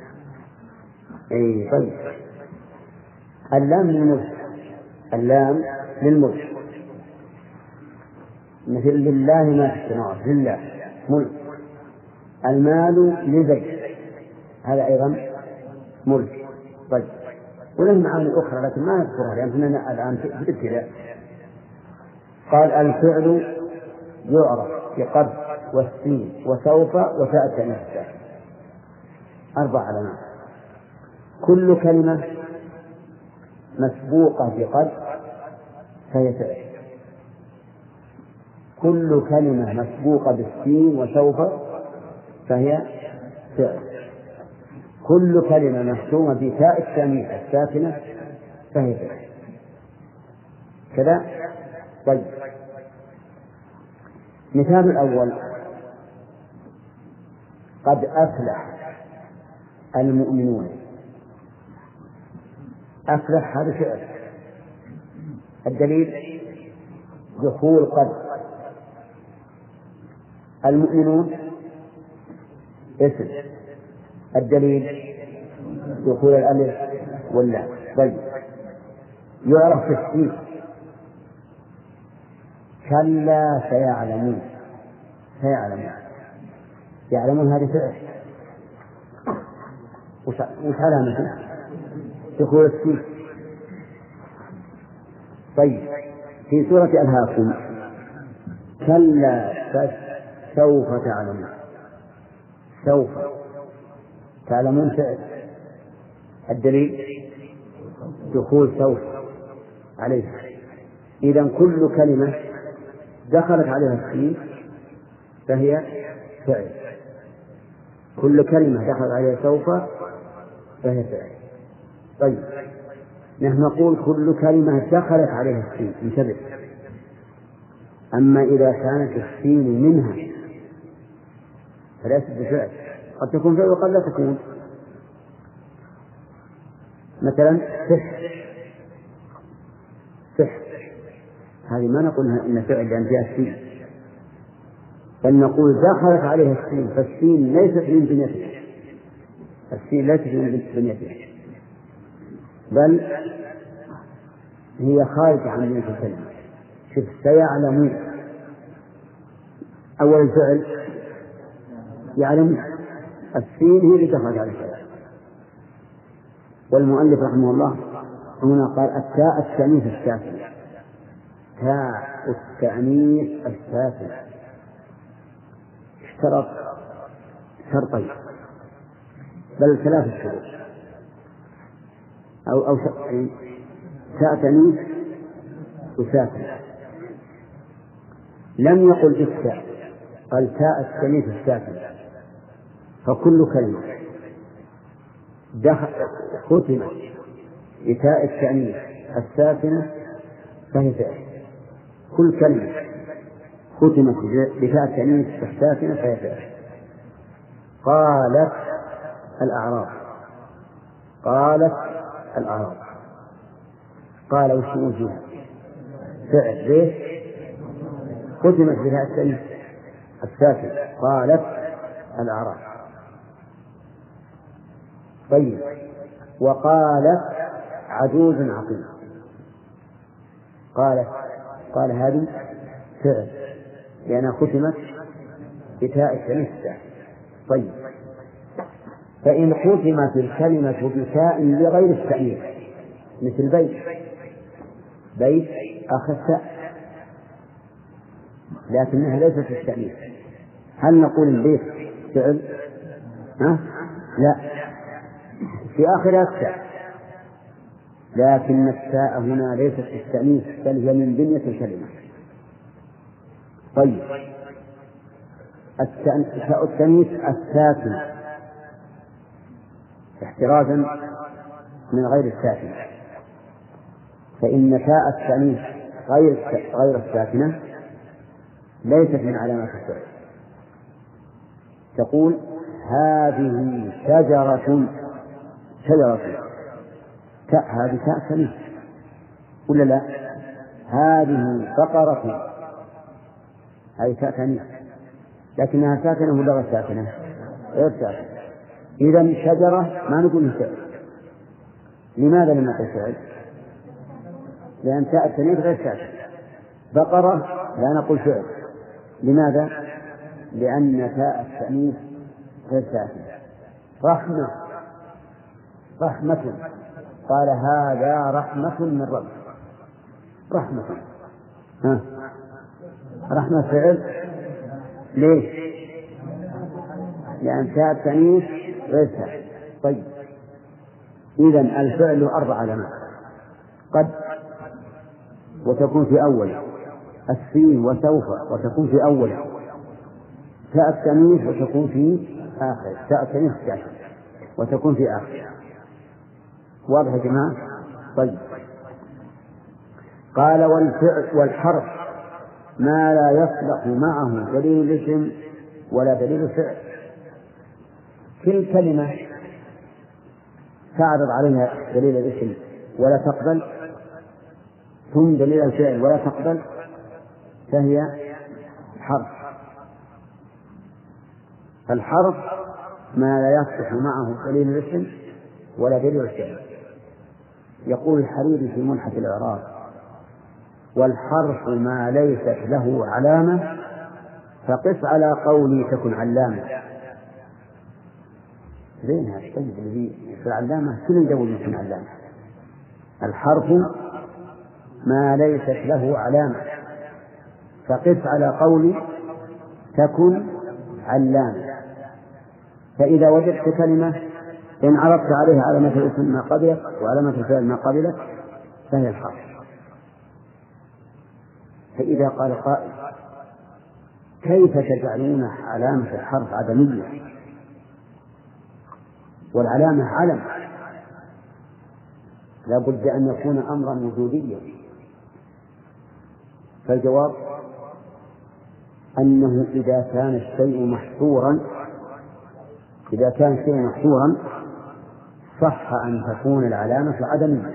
أي طيب اللام للملك. اللام للملك مثل لله ما في السماوات. لله ملك. المال لزيد هذا أيضا ملك. طيب ولهم معاني أخرى لكن ما نذكرها لأننا الآن في الابتداء. قال الفعل يعرف بقد والسين وسوف وتاء التأنيث الساكنة، أربع علامات. كل كلمة مسبوقة بقد فهي فعل. كل كلمة مسبوقة بالسين وسوف فهي فعل. كل كلمة مختومة بتاء التأنيث الساكنة فهي فعل. كذا. طيب، مثال الأول: قد أفلح المؤمنون. أفلح هذا فعل. الدليل دخول قد. المؤمنون اسم. الدليل دخول الألف واللام. طيب، يعرف تفسير: كلا سيعلمون. سيعلمون، يعلمون هذه فعل. وش علامته؟ دخول السين. طيب، في سورة ألهاكم: كلا سوف تعلمون. سوف تعلمون فعل. الدليل دخول سوف عليه. إذن كل كلمة دخلت عليها السين فهي فعل. كل كلمة دخلت عليها سوف فهي فعل. طيب، نحن نقول كل كلمة دخلت عليها السين، انتبه. أما إذا كانت السين منها فليست بفعل، قد تكون فعل وقد لا تكون. مثلا سح. سح هذه ما نقول إن فعل لأن فيها السين، بل نقول دخلت عليها السين، فالسين ليست من بنيتها. السين ليست من بنيتها، بل هي خارجة عن بنية الكلمة. شوف: سيعلمون، أول الفعل يعلم، السين هي اللي دخلت على الفعل. والمؤلف رحمه الله هنا قال: التاء التأنيث الساكنة. تاء التأنيث الساكنة اشترط شرطين، بل ثلاث شروط، أو أو شرطين: تاء تأنيث وساكنة. لم يقل بالتاء، قال تاء التأنيث الساكنة. فكل كلمة ختمت بتاء التأنيث الساكنة فهي فعل. كل كلمة ختمت بتاء التأنيث الساكنة فهي فعل. قالت الأعراب. قالت الأعراب. قال وش فيها؟ فعل. ليش؟ ختمت بتاء التأنيث الساكنة. قالت الأعراب. طيب، وقالت عجوز عقيم. قالت، قال هذه فعل لأنها ختمت بتاء التأنيث الساكنة. طيب، فإن ختمت الكلمة بتاء لغير التأنيث مثل بيت. بيت أخذ تاء لكنها ليست التأنيث، هل نقول البيت فعل؟ ها؟ لا، في آخرها التاء، لكن التاء هنا ليست التأنيث بل هي من بنية الكلمة. طيب، تاء التأنيث الساكنة احترازا من غير الساكنة، فإن تاء التأنيث غير غير الساكنة ليست من علامات الفعل. تقول: هذه شجرة. شجرة تاء، هذه تاء تأنيث ولا لا؟ هذه بقرة، هذه تاء تأنيث لكنها ساكنة ولا غير ساكنة؟ غير ساكنة. إذن شجرة ما نقول فعل. لماذا لم نقل فعل؟ لأن تاء التأنيث غير ساكنة. بقرة لا نقول فعل. لماذا؟ لأن تاء التأنيث غير ساكنة. رحمة، رحمة، قال هذا رحمة من رب. رحمة، ها، رحمة فعل؟ ليش؟ لأن تاء التأنيث غير تاء. طيب إذن الفعل أربع علامات: قد وتكون في أول، السين وسوف وتكون في أول، تاء التأنيث وتكون في آخر، تاء التأنيث وتكون في آخر. واضح يا جماعة؟ طيب قال: والفعل والحرف ما لا يصلح معه دليل الاسم ولا دليل الفعل. كل كلمة تعرض عليها دليل الاسم ولا تقبل، ثم دليل الفعل ولا تقبل، فهي حرف. فالحرف ما لا يصلح معه دليل الاسم ولا دليل الفعل. يقول الحريري في ملحة الإعراب: والحرف ما ليست له علامة فقس على قولي تكن علامة. زين هذا الشيء الذي في العلامة كل يدور يكون علامة. الحرف ما ليست له علامة فقس على قولي تكن علامة. فإذا وجدت كلمة إن عرضت عليها علامة الاسم ما قبلت وعلامة الفعل ما قبلت فهي الحرف. فإذا قال قائل: كيف تجعلون علامة الحرف عدمية والعلامة علم؟ لا بد أن يكون أمرا وجوديا. فالجواب أنه إذا كان الشيء محصورا إذا كان الشيء محصورا صح أن تكون العلامة عدمية.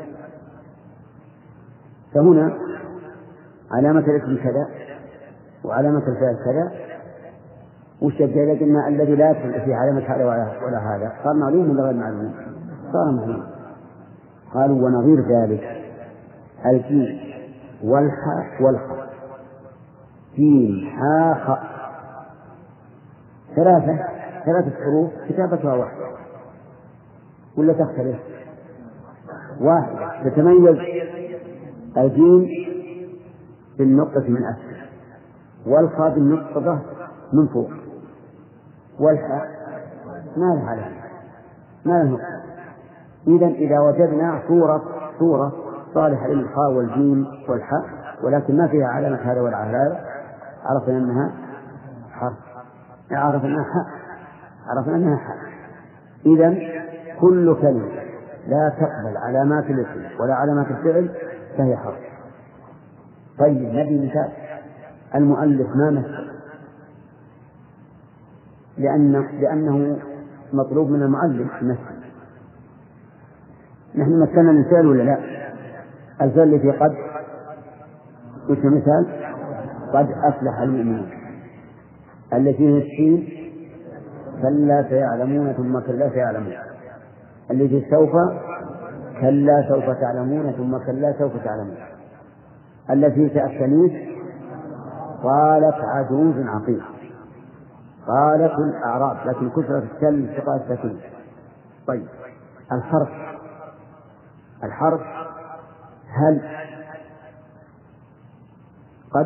فهنا علامة الاسم كذا وعلامة الفعل كذا، وش يبقى؟ قلنا الذي لا يدخل في علامة هذا ولا هذا صار معلوم ولا غير معلوم؟ صار معلوم. قالوا: ونظير ذلك الجيم والحاء والخاء. جيم حاء خاء ثلاثة ثلاثة حروف كتابتها واحدة ولا تختلف؟ واحدة. تتميز الجيم بالنقطة من أسفل، والخاء بالنقطة من فوق، والحاء ما لها علامة ما لها نقطة. إذن إذا وجدنا صورة صورة صالحة للخاء والجيم والحاء ولكن ما فيها علامة هذا ولا هذا، عرفنا أنها حرف، عرفنا أنها حاء، عرفنا أنها حاء. إذن كل كلمة لا تقبل علامات الاسم ولا علامات الفعل فهي حرف. طيب نبي مثال. المؤلف ما مثل لأن لأنه مطلوب من المؤلف مثل. نحن مثلنا المثال ولا لا؟ الفعل اللي في قد وش مثال؟ قد أفلح المؤمنون. اللي فيه السين كلا سيعلمون ثم كلا سيعلمون. اللي فيه سوف كلا سوف تعلمون ثم كلا سوف تعلمون. التي تأتنيس قالت عجوز عقيم. قالت الأعراب لكن كثرة الكلم ثقة السكين. طيب الحرف الحرف هل قد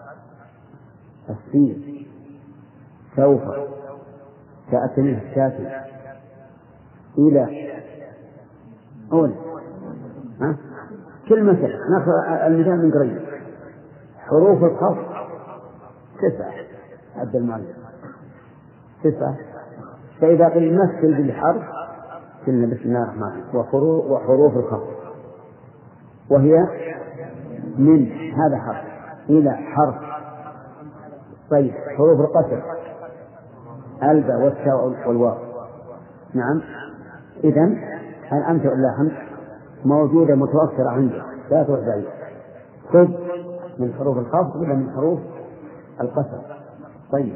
السين سوف تأتنيس الساكن إلى أول ها كل مثل نقرأ المثال من قريب. حروف الخفض تسعة عبد المؤلف تسعة. فإذا قيل مثل بالحرف قلنا بسم الله الرحمن الرحيم وحروف الخفض وهي من هذا حرف إلى حرف. طيب حروف القصر الباء والتاء والواو. نعم. إذن الأمثلة اللحم موجودة متوفرة عندك لا تروح بعيد. خذ من حروف الخفض ولا من حروف القصر. طيب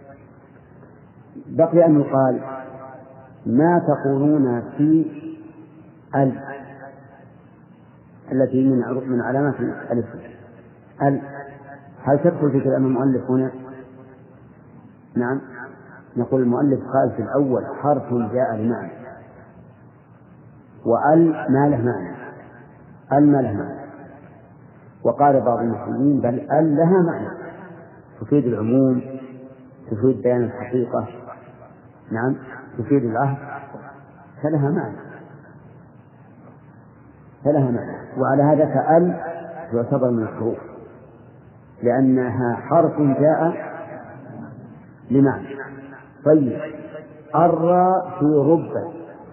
بقي أن يقال ما تقولون في ال التي من من علامات الاسم. ال هل تدخل في كلام المؤلف هنا؟ نعم. نقول المؤلف قال في الأول حرف جاء بمعنى، وأل ما له معنى، أل ما له معنى. وقال بعض المسلمين بل أل لها معنى تفيد العموم تفيد بيان الحقيقة، نعم تفيد العهد، فلها معنى فلها معنى وعلى هذا فأل يعتبر من الحروف لأنها حرف جاء لمعنى. طيب الراء في ربة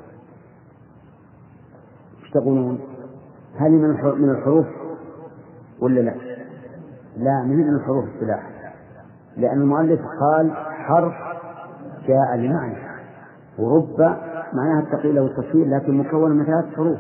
ايش تقولون؟ هل من الحروف ولا لا؟ لا، من الحروف السلاح، لأن المؤلف قال حرف جاء لمعنى، وربة معناها التقليل أو التصوير لكن مكون من ثلاث حروف.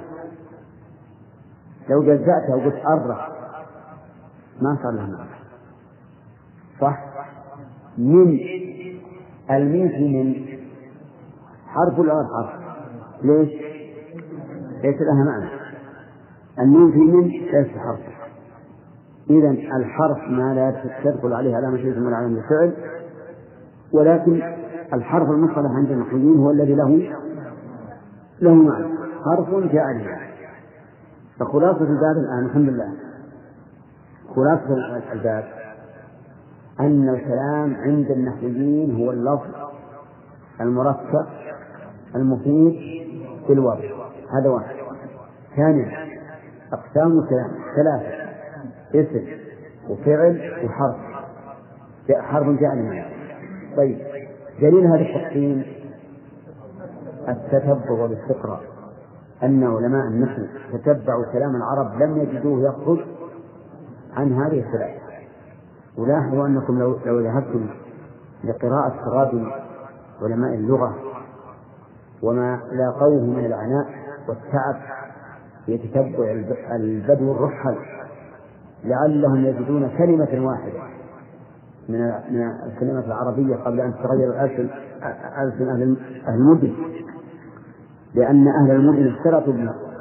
لو جزأتها وقلت أرى ما صار لها معنى، صح؟ من الميم في من حرف ولا غير حرف؟ ليش؟ ليس لها معنى. الميم في من ليس حرف. إذن الحرف ما لا تدخل عليه علامة شيء من علامة الفعل، ولكن الحرف المصطلح عند النحويين هو الذي له له معنى، حرف جاء لمعنى. فخلاصة الباب الآن الحمد لله، خلاصة الباب أن الكلام عند النحويين هو اللفظ المركب المفيد بالوضع، هذا واحد. ثانيا أقسام الكلام ثلاثة: اسم وفعل وحرف، حرف جاء لمعنى. طيب دليل هذا التقسيم التتبع والاستقراء، أن علماء النحو تتبعوا كلام العرب لم يجدوه يخرج عن هذه الثلاثة. ولاحظوا أنكم لو لو ذهبتم لقراءة تراجم علماء اللغة وما لاقوه من العناء والتعب في تتبع البدو الرحل لعلهم يجدون كلمة واحدة من من الكلمات العربية قبل أن تتغير ألسن ألسن أهل المدن، لأن أهل المدن اشترطوا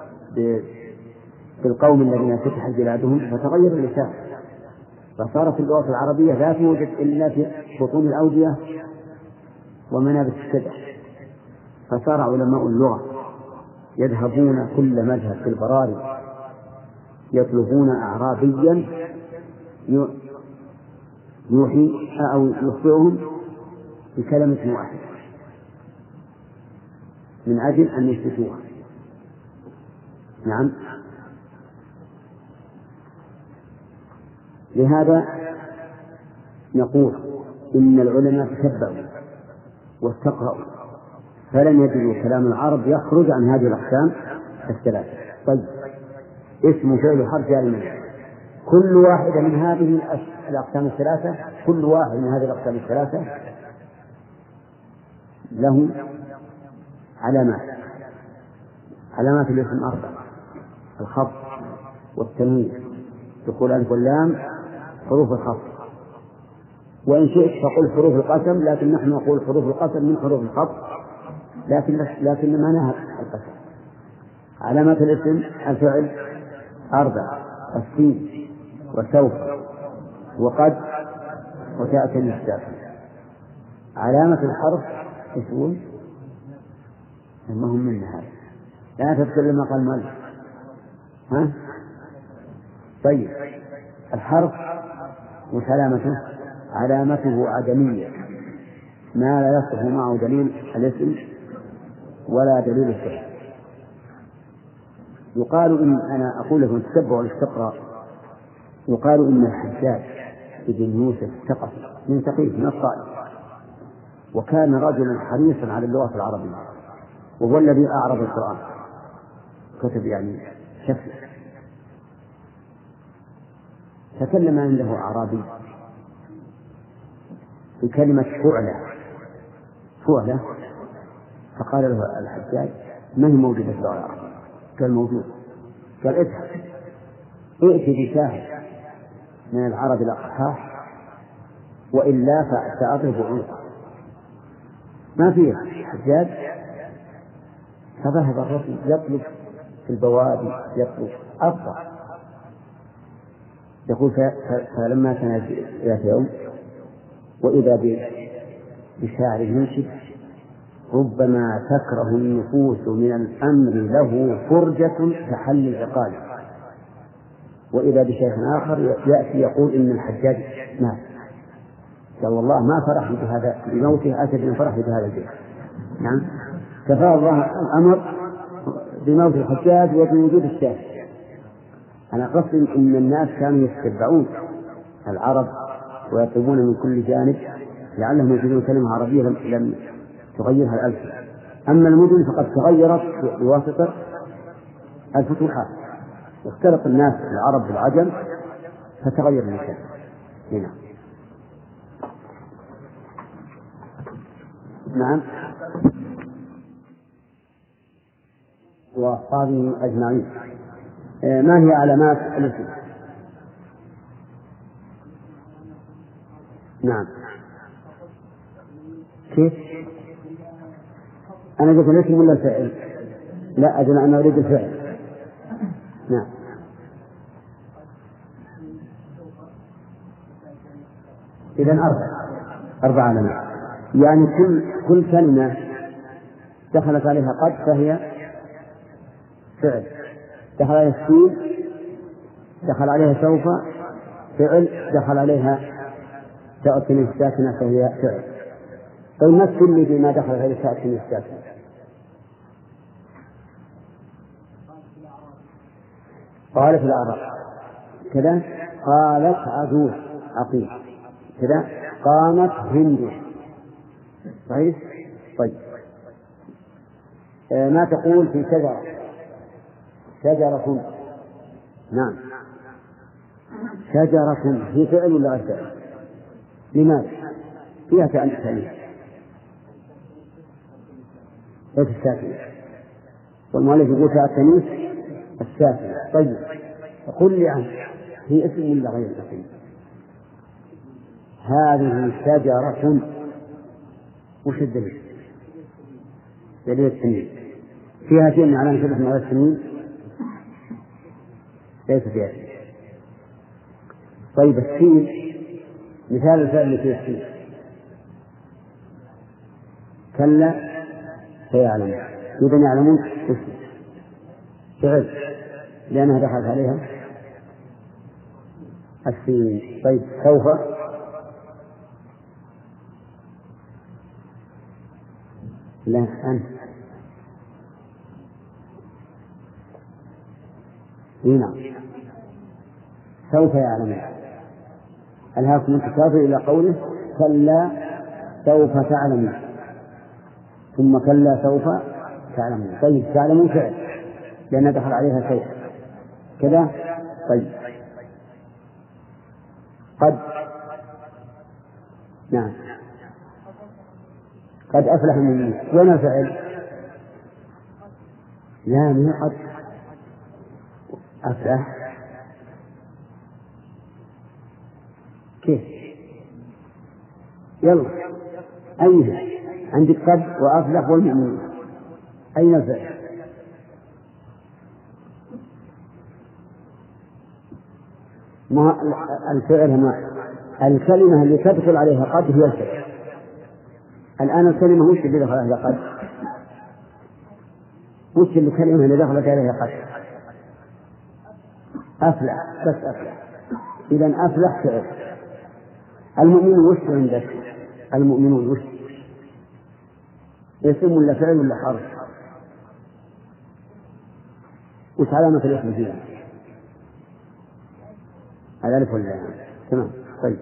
بالقوم الذين فتحت بلادهم فتغير اللسان، فصارت اللغة العربية لا توجد إلا في بطون الأودية ومنابت الشجر. فصار علماء اللغة يذهبون كل مذهب في البراري يطلبون أعرابيا يوحي أو يخبرهم بكلمة واحدة من أجل أن يثبتوها. نعم، لهذا نقول إن العلماء تتبعوا واستقرأوا فلم يجدوا كلام العرب يخرج عن هذه الأقسام الثلاثة. طيب اسم فعل حرف جاء لمعنى، كل واحدة من هذه الأقسام الثلاثة كل واحد من هذه الأقسام الثلاثة له علامات. علامات الاسم أربعة: الخفض والتنوين، دخول ألف واللام، حروف الخفض، وإن شئت فقل حروف القسم، لكن نحن نقول حروف القسم من حروف الخفض، لكن لكن معناها القسم. علامات الاسم الفعل أربعة: السين وسوف وقد وتأتي الساكن. علامة الحرف اسم ما هم من هذا، لا تذكر لما قال مالك. ها؟ طيب الحرف وش علامته؟ علامته عدمية، ما لا يصح معه دليل الاسم ولا دليل الفعل. يقال إن أنا أقول لكم تتبعوا الاستقراء، يقال إن الحجاج ابن يوسف الثقفي من ثقيف من الطائف، وكان رجلا حريصا على اللغة العربية، وهو الذي أعرب القرآن، كتب يعني شكل. تكلم عنده أعرابي بكلمة فعلة فعلة، فقال له الحجاج: ما هي موجودة في اللغة العربية؟ قال: موجود. قال: اذهب ائت بشاهد من العرب الأقحاح وإلا فسأضرب عنقه. ما فيه حجاج. فذهب الرجل يطلب في البوادي يطلب أفضل. يقول: فلما كان ذات يوم وإذا بشاعر ينشد: ربما تكره النفوس من الأمر له فرجة كحل العقال. وإذا بشيخ آخر يأتي يقول إن الحجاج مات. قال والله ما فرح بهذا بموته أشد من فرح بهذا البيت. نعم كفى الله الأمر بموت الحجاج وبوجود الشافعي. أنا قصدي أن الناس كانوا يتتبعون العرب ويطلبون من كل جانب لعلهم يجدون كلمة عربية لم, لم تغيرها الألسنة. أما المدن فقد تغيرت بواسطة الفتوحات، واختلط الناس العرب بالعجم فتغير المكان. هنا نعم وأصحابه أجمعين. ما هي علامات الاسم؟ نعم كيف؟ أنا قلت الاسم ولا الفعل؟ لا أجل أنا أريد الفعل. نعم إذن أربع أربع علامات، يعني كل كل كلمة دخلت عليها قد فهي فعل، دخل عليها السين دخل عليها سوف فعل، دخل عليها تاء التنوين الساكنة فهي فعل. طيب مثل لي بما دخل عليه تاء التنوين الساكنة. قالت الأعراب كذا، قالت عجوز عقيم كذا، قامت هند. صحيح؟ طيب آه ما تقول في شجرة؟ شجرة. نعم شجرة في فعل ولا غير فعل؟ لماذا؟ فيها تأنيث ليس الساكنة، والمؤلف يقول فيها التأنيث الساكنة. طيب قل لي عنه، هي اسم ولا غير اسم؟ هذه شجرة وش الدليل؟ دليل التنين فيها شيء من علامة الاسم على التنين؟ ليس فيها شيء. طيب السين مثال الفعل اللي فيه السين كلا سيعلم، إذا يعلمون اسم فعل لأنها دخلت عليها السين. طيب سوف لا أنت هنا سوف يعلم. ألهاكم التكاثر إلى قوله كلا سوف تعلمون ثم كلا سوف تعلمون. طيب تعلمون فعل لأن دخل عليها شيء كذا. طيب قد نعم قد أفلح المؤمنون وين الفعل؟ لا من قد أفلح كيف؟ يلا أيها عندك قد وأفلح والمؤمنون، أين الفعل؟ ما الفعل ما الكلمة اللي تدخل عليها قد هي الفعل. الآن الكلمة وش اللي دخل عليها قد؟ وش الكلمة اللي دخلت عليها قد؟ أفلح بس أفلح. إذن أفلح فعل. المؤمنون وش عندك؟ المؤمنون وش؟ اسم ولا فعل ولا حرف؟ وش علامة الاسم فيها؟ الألف ولا تمام. طيب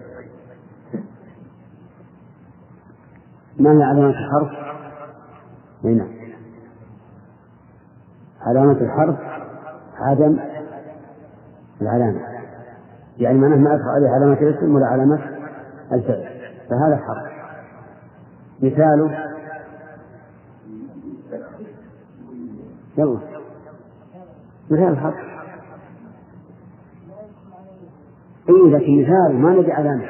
ما هي علامة الحرف؟ هنا علامة الحرف عدم العلامة، يعني معناه ما أدخل عليه علامة الاسم ولا علامة الفعل، فهذا حرف. مثاله يلا مثال الحرف إيه، لكن مثال ما نجي علامة.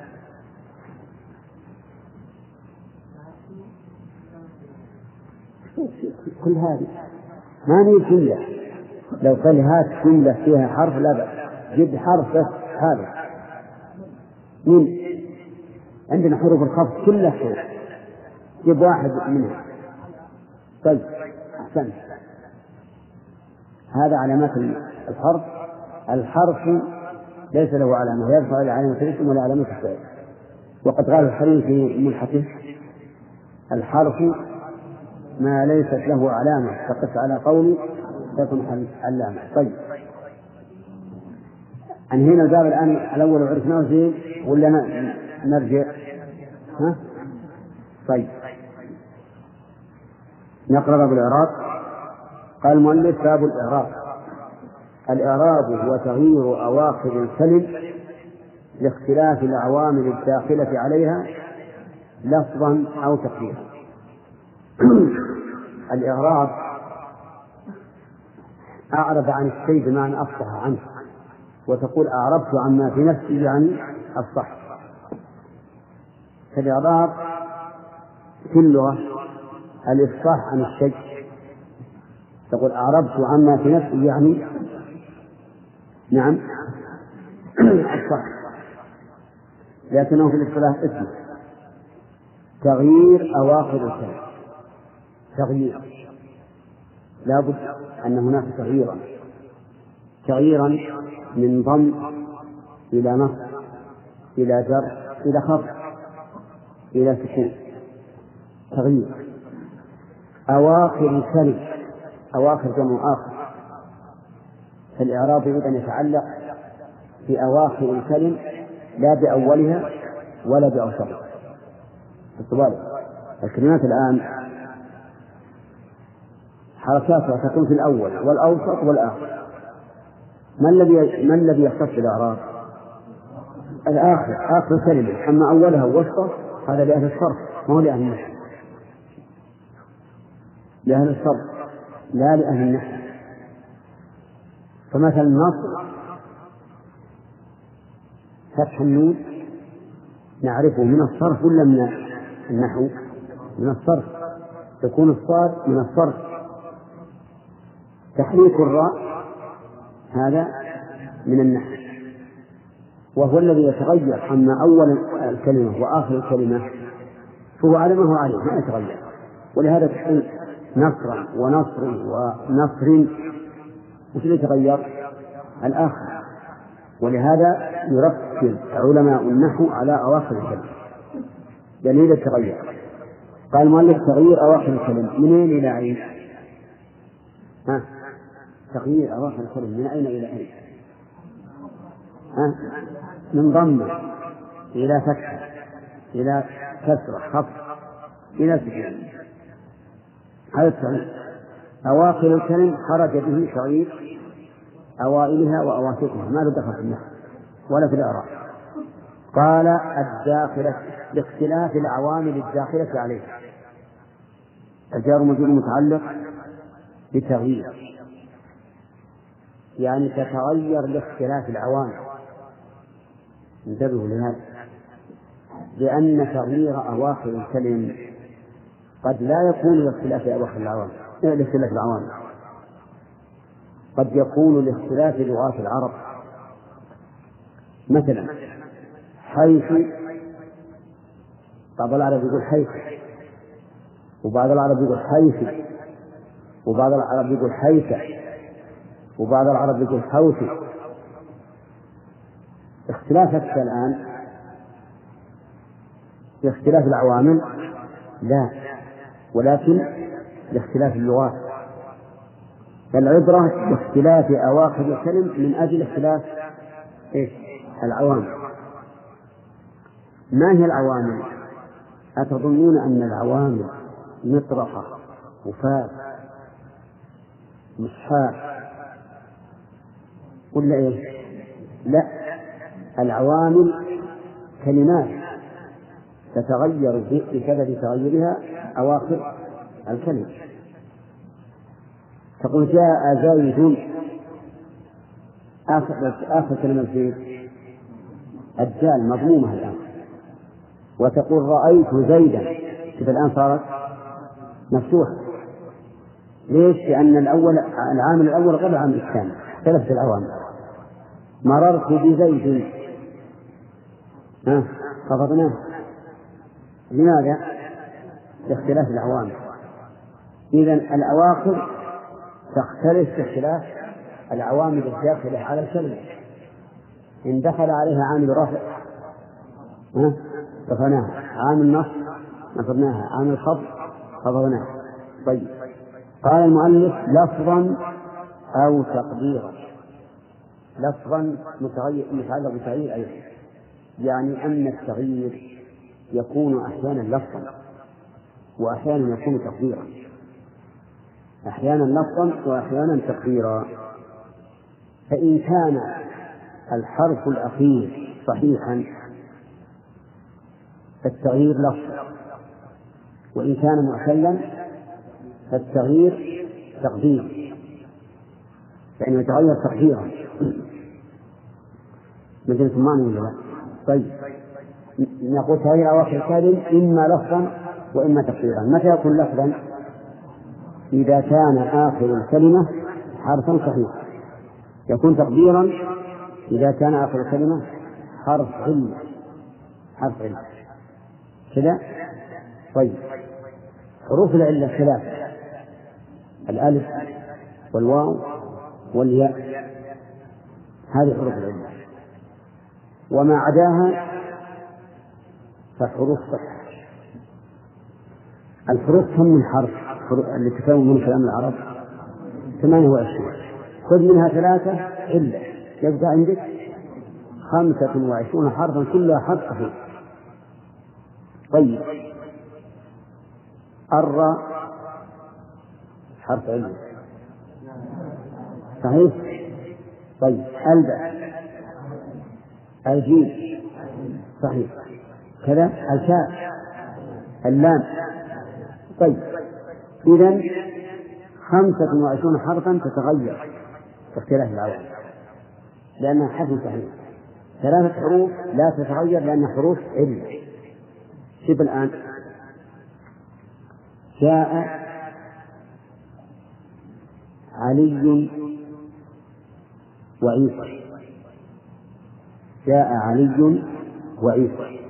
كل هذه ما نجي جملة. لو قال هات جملة فيها حرف لا بأس، جد حرف بس. هذا من عندنا حروف الخفض كلها حروف، جيب واحد منها. طيب أحسن. هذا علامات الحرف. الحرف ليس له علامة، يدخل على علامة الاسم ولا علامة الفعل. وقد قال الحريري في ملحته: الحرف ما ليست له علامة فقس على قولي تكن علامة. طيب، أنهينا الباب الآن الأول وعرفناه زين ولا نرجع؟ ها؟ طيب، نقرأ باب الإعراب. قال المؤلف: باب الإعراب. الإعراب هو تغيير أواخر الكلم لاختلاف العوامل الداخلة عليها لفظا أو تقديرا. الإعراب أعرب عن الشيء بمعنى أفصح عنه، وتقول أعربت عما في نفسي يعني أفصح. فالإعراب في اللغة الإفصاح عن الشيء، تقول أعربت عما في نفسي يعني نعم أفصح، لكنه في الاصطلاح اسم تغيير أواخر الكلام. تغيير لا بد أن هناك تغييرا، تغييرا من ضم إلى نصب إلى جر إلى خفض إلى سكون، تغيير. أواخر الكلم، أواخر جمع آخر، فالإعراب يريد أن يتعلق بأواخر الكلم لا بأولها ولا بأوسطها. السؤال: الكلمات الآن حركاتها تكون في الأول والأوسط والآخر، ما الذي ما الذي يختص بالإعراب؟ الآخر، آخر الكلمة. أما أولها ووسطها هذا لأهل الصرف، ما هو لأهل النحو، لأهل الصرف لا لأهل النحو. فمثلا النصر فتح النون نعرفه من الصرف ولا من النحو؟ من الصرف، تكون الصاد من الصرف. تحريك الراء هذا من النحو، وهو الذي يتغير. أما أول الكلمة وآخر الكلمة فهو على ما هو عليه ما يتغير. ولهذا تحريك نصرا ونصر ونصر وش اللي يتغير؟ الآخر. ولهذا يركز علماء النحو على أواخر الكلمة دليل التغير. قال المؤلف: تغيير أواخر الكلمة منين إلى أين؟ ها؟ تغيير أواخر الكلمة من أين إلى أين؟ ها؟ من ضمة إلى فتحة إلى كسرة خفض إلى سكون. هذا التغيير. أواخر الكلم خرج به تغيير أوائلها وأواسطها، ما له دخل في النحو ولا في الإعراب. قال: الداخلة لاختلاف العوامل الداخلة عليها. الجار والمجرور متعلق بتغيير، يعني تتغير لاختلاف العوامل. انتبهوا لهذا، لأن تغيير أواخر الكلم قد لا يكون لاختلاف أواخر العوامل، لاختلاف العوامل قد يكون لاختلاف لغات العرب. مثلا حيث، بعض العرب يقول حيث، وبعض العرب يقول حيث، وبعض العرب يقول حيث، وبعض العرب يقول حوث. اختلافك الآن لاختلاف العوامل لا، ولكن لاختلاف اللغات. فالعبرة باختلاف أواخر الكلم من أجل اختلاف إيه؟ العوامل. ما هي العوامل؟ أتظنون أن العوامل مطرقة وفاة مصحاء ولا إيه؟ لا، العوامل كلمات تتغير بسبب تغيرها أواخر الكلمة. تقول جاء زيد، آخر آخر كلمة زيد الجال مضمومة الآن، وتقول رأيت زيدا، كيف الآن صارت مفتوحة. ليش؟ لأن الأول العامل الأول غير العامل الثاني، اختلفت العوامل. مررت بزيد، ها خفضناه. لماذا؟ لاختلاف العوامل. إذن الأواخر تختلف باختلاف العوامل الداخلة على الكلمة. إن دخل عليها عامل رفع رفعناها، عام النصب نصبناها، عام الخفض خفضناها. طيب قال المؤلف لفظا أو تقديرا. لفظا متعلق بتغيير أيضا، يعني أن التغيير يكون أحيانا لفظا وأحيانا يكون تقديرا، أحيانا لفظا وأحيانا تقديرا. فإن كان الحرف الأخير صحيحا فالتغيير لفظ، وإن كان معتلا فالتغيير تقدير، يعني يتغير تقديرا. مثل سمعني ولا لا؟ طيب نقول تغيير أواخر الكلم إما لفظا وإما تقديرا. متى يكون لفظا؟ إذا كان آخر الكلمة حرفا صحيحا. يكون تقديرا إذا كان آخر الكلمة حرف علة، حرف علة كذا. طيب حروف العلة ثلاثة: الألف والواو والياء، هذه حروف العلة. وما عداها فحروف صحة. الحروف كم من حرف اللي تكون من كلام العرب؟ ثمانية وعشرين. خذ منها ثلاثة علة، يبقى عندك خمسة وعشرون حرفا كلها حرف صحيح. طيب الراء حرف علة صحيح. طيب الباء الجيم صحيح كذا. الكاف اللام. طيب إذن خمسة وعشرون حرفا تتغير باختلاف العوامل لأنها حرف صحيح. ثلاثة حروف لا تتغير لأنها حروف علة. شوف الآن: جاء علي وعيسى. جاء علي وعيسى.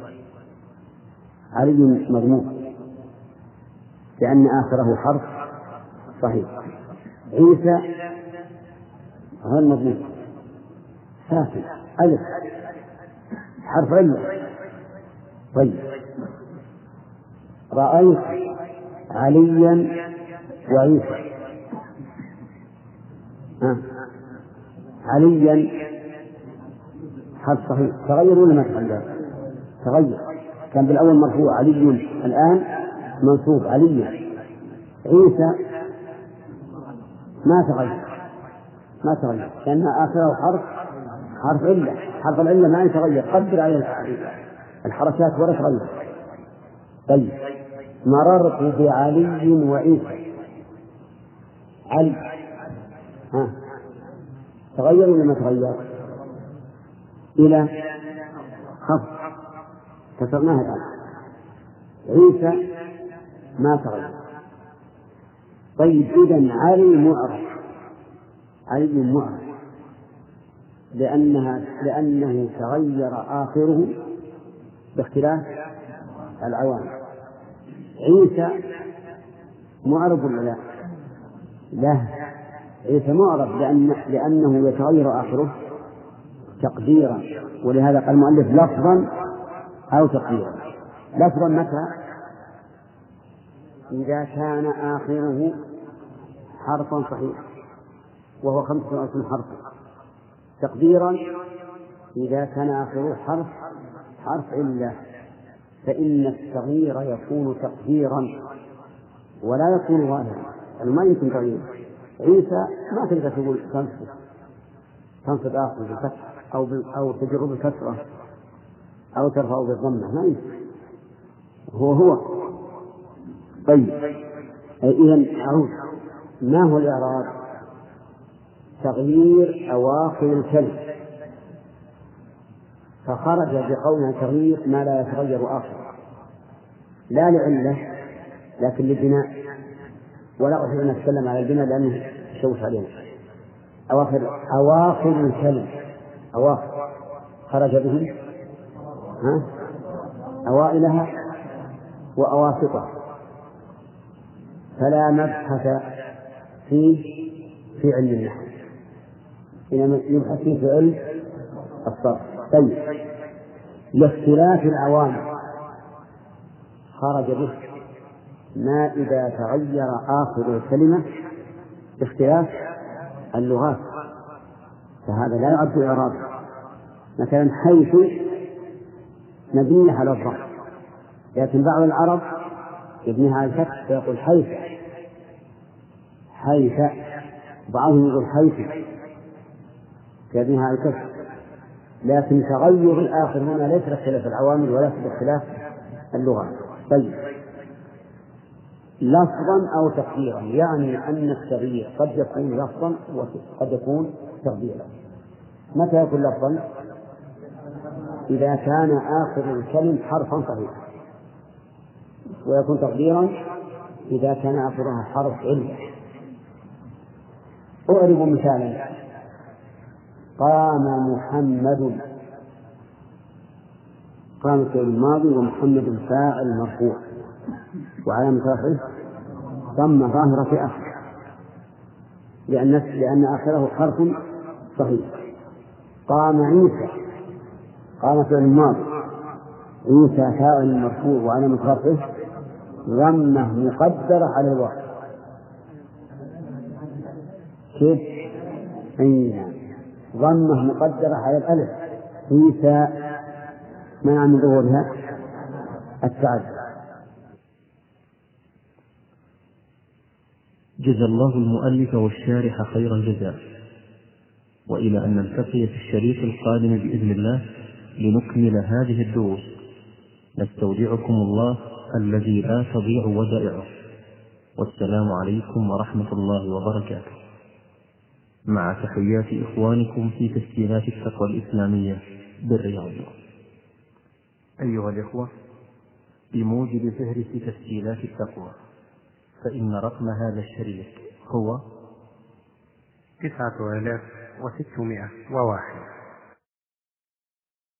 علي مضموم لأن آخره حرف صحيح. عيسى غير مضموم ساكن ألف حرف علة. طيب رأيت عليا وعيسى. آه. عليا حرف صحيح. تغير ولا ما تغير؟ تغير. كان بالأول مرفوع علي، الآن منصوب عليا. عيسى ما تغير، ما تغير لأن آخره حرف حرف علة. حرف العلة ما يتغير، قدر عليه الحركات ولا تغير. طيب مررت بعلي وعيسى. علي ها تغير ولا ما تغير؟ إلى خفض كسرناها الآن. عيسى ما تغير. طيب إذن علي معرف، علي معرف لأنها لأنه تغير آخره باختلاف العوامل. عيسى معرب ولا لا؟ لا، عيسى معرب لأن لأنه يتغير آخره تقديرا، ولهذا قال المؤلف لفظا أو تقديرا. لفظا متى؟ إذا كان آخره حرفا صحيحا وهو خمسة وعشرين حرفا. تقديرا إذا كان آخره حرف حرف علة، فإن التغيير يكون تقديرا ولا يكون ظاهرا، يعني ما يمكن تغيير. عيسى ما تقدر تقول تنصب تنصب آخر بالفتح أو أو تجر بالكسرة أو ترفع بالضمة، ما يمكن، هو هو. طيب إذن أعود، ما هو الإعراب؟ تغيير أواخر الكلمة، فخرج بقولنا تغيير ما لا يتغير آخر، لا لعلة لكن للبناء، ولا أحب أن أتكلم على البناء لأنه شوش علينا. أواخر أواخر الكلمة، أواخر خرج به ها أوائلها وأواسطها، فلا مبحث فيه في علم النحو، إنما يبحث فيه في علم الصرف. طيب لاختلاف العوامل خرج به ما إذا تغير آخر الكلمة باختلاف اللغات، فهذا لا يعد إعرابا. مثلا حيث مبنية على الضم، لكن بعض العرب يبنيها على الفتح فيقول حيث حيث، بعضهم يقول حيث يبنيها على الكسر. لكن تغير الآخر هنا ليس باختلاف العوامل ولا باختلاف اللغات. طيب، لفظا أو تقديرا، يعني أن التغيير قد يكون لفظا وقد يكون تقديرا. متى يكون لفظا؟ إذا كان آخر الكلم حرفا صحيحا، ويكون تقديرا إذا كان آخرها حرف علة. أعرب مثالا: قام محمد، قام فعل الماضي ومحمد فاعل مرفوع وعلامة رفعه ضمة ظاهرة في آخره، لأن لأن آخره حرف صحيح. قام عيسى، قام فعل الماضي، عيسى فاعل مرفوع وعلامة رفعه ضمة مقدرة على الواو. كيف؟ أي ضمة مقدرة على الألف. عيسى منع من ظهورها التعدد. جزا الله المؤلف والشارح خير الجزاء، وإلى أن نلتقي في الشريط القادم بإذن الله لنكمل هذه الدروس، نستودعكم الله الذي لا تضيع ودائعه، والسلام عليكم ورحمة الله وبركاته، مع تحيات إخوانكم في تسجيلات التقوى الإسلامية بالرياض. أيها الإخوة، بموجب فهرس تسجيلات التقوى، فإن رقم هذا الشريط هو تسعة آلاف وستمائة وواحد.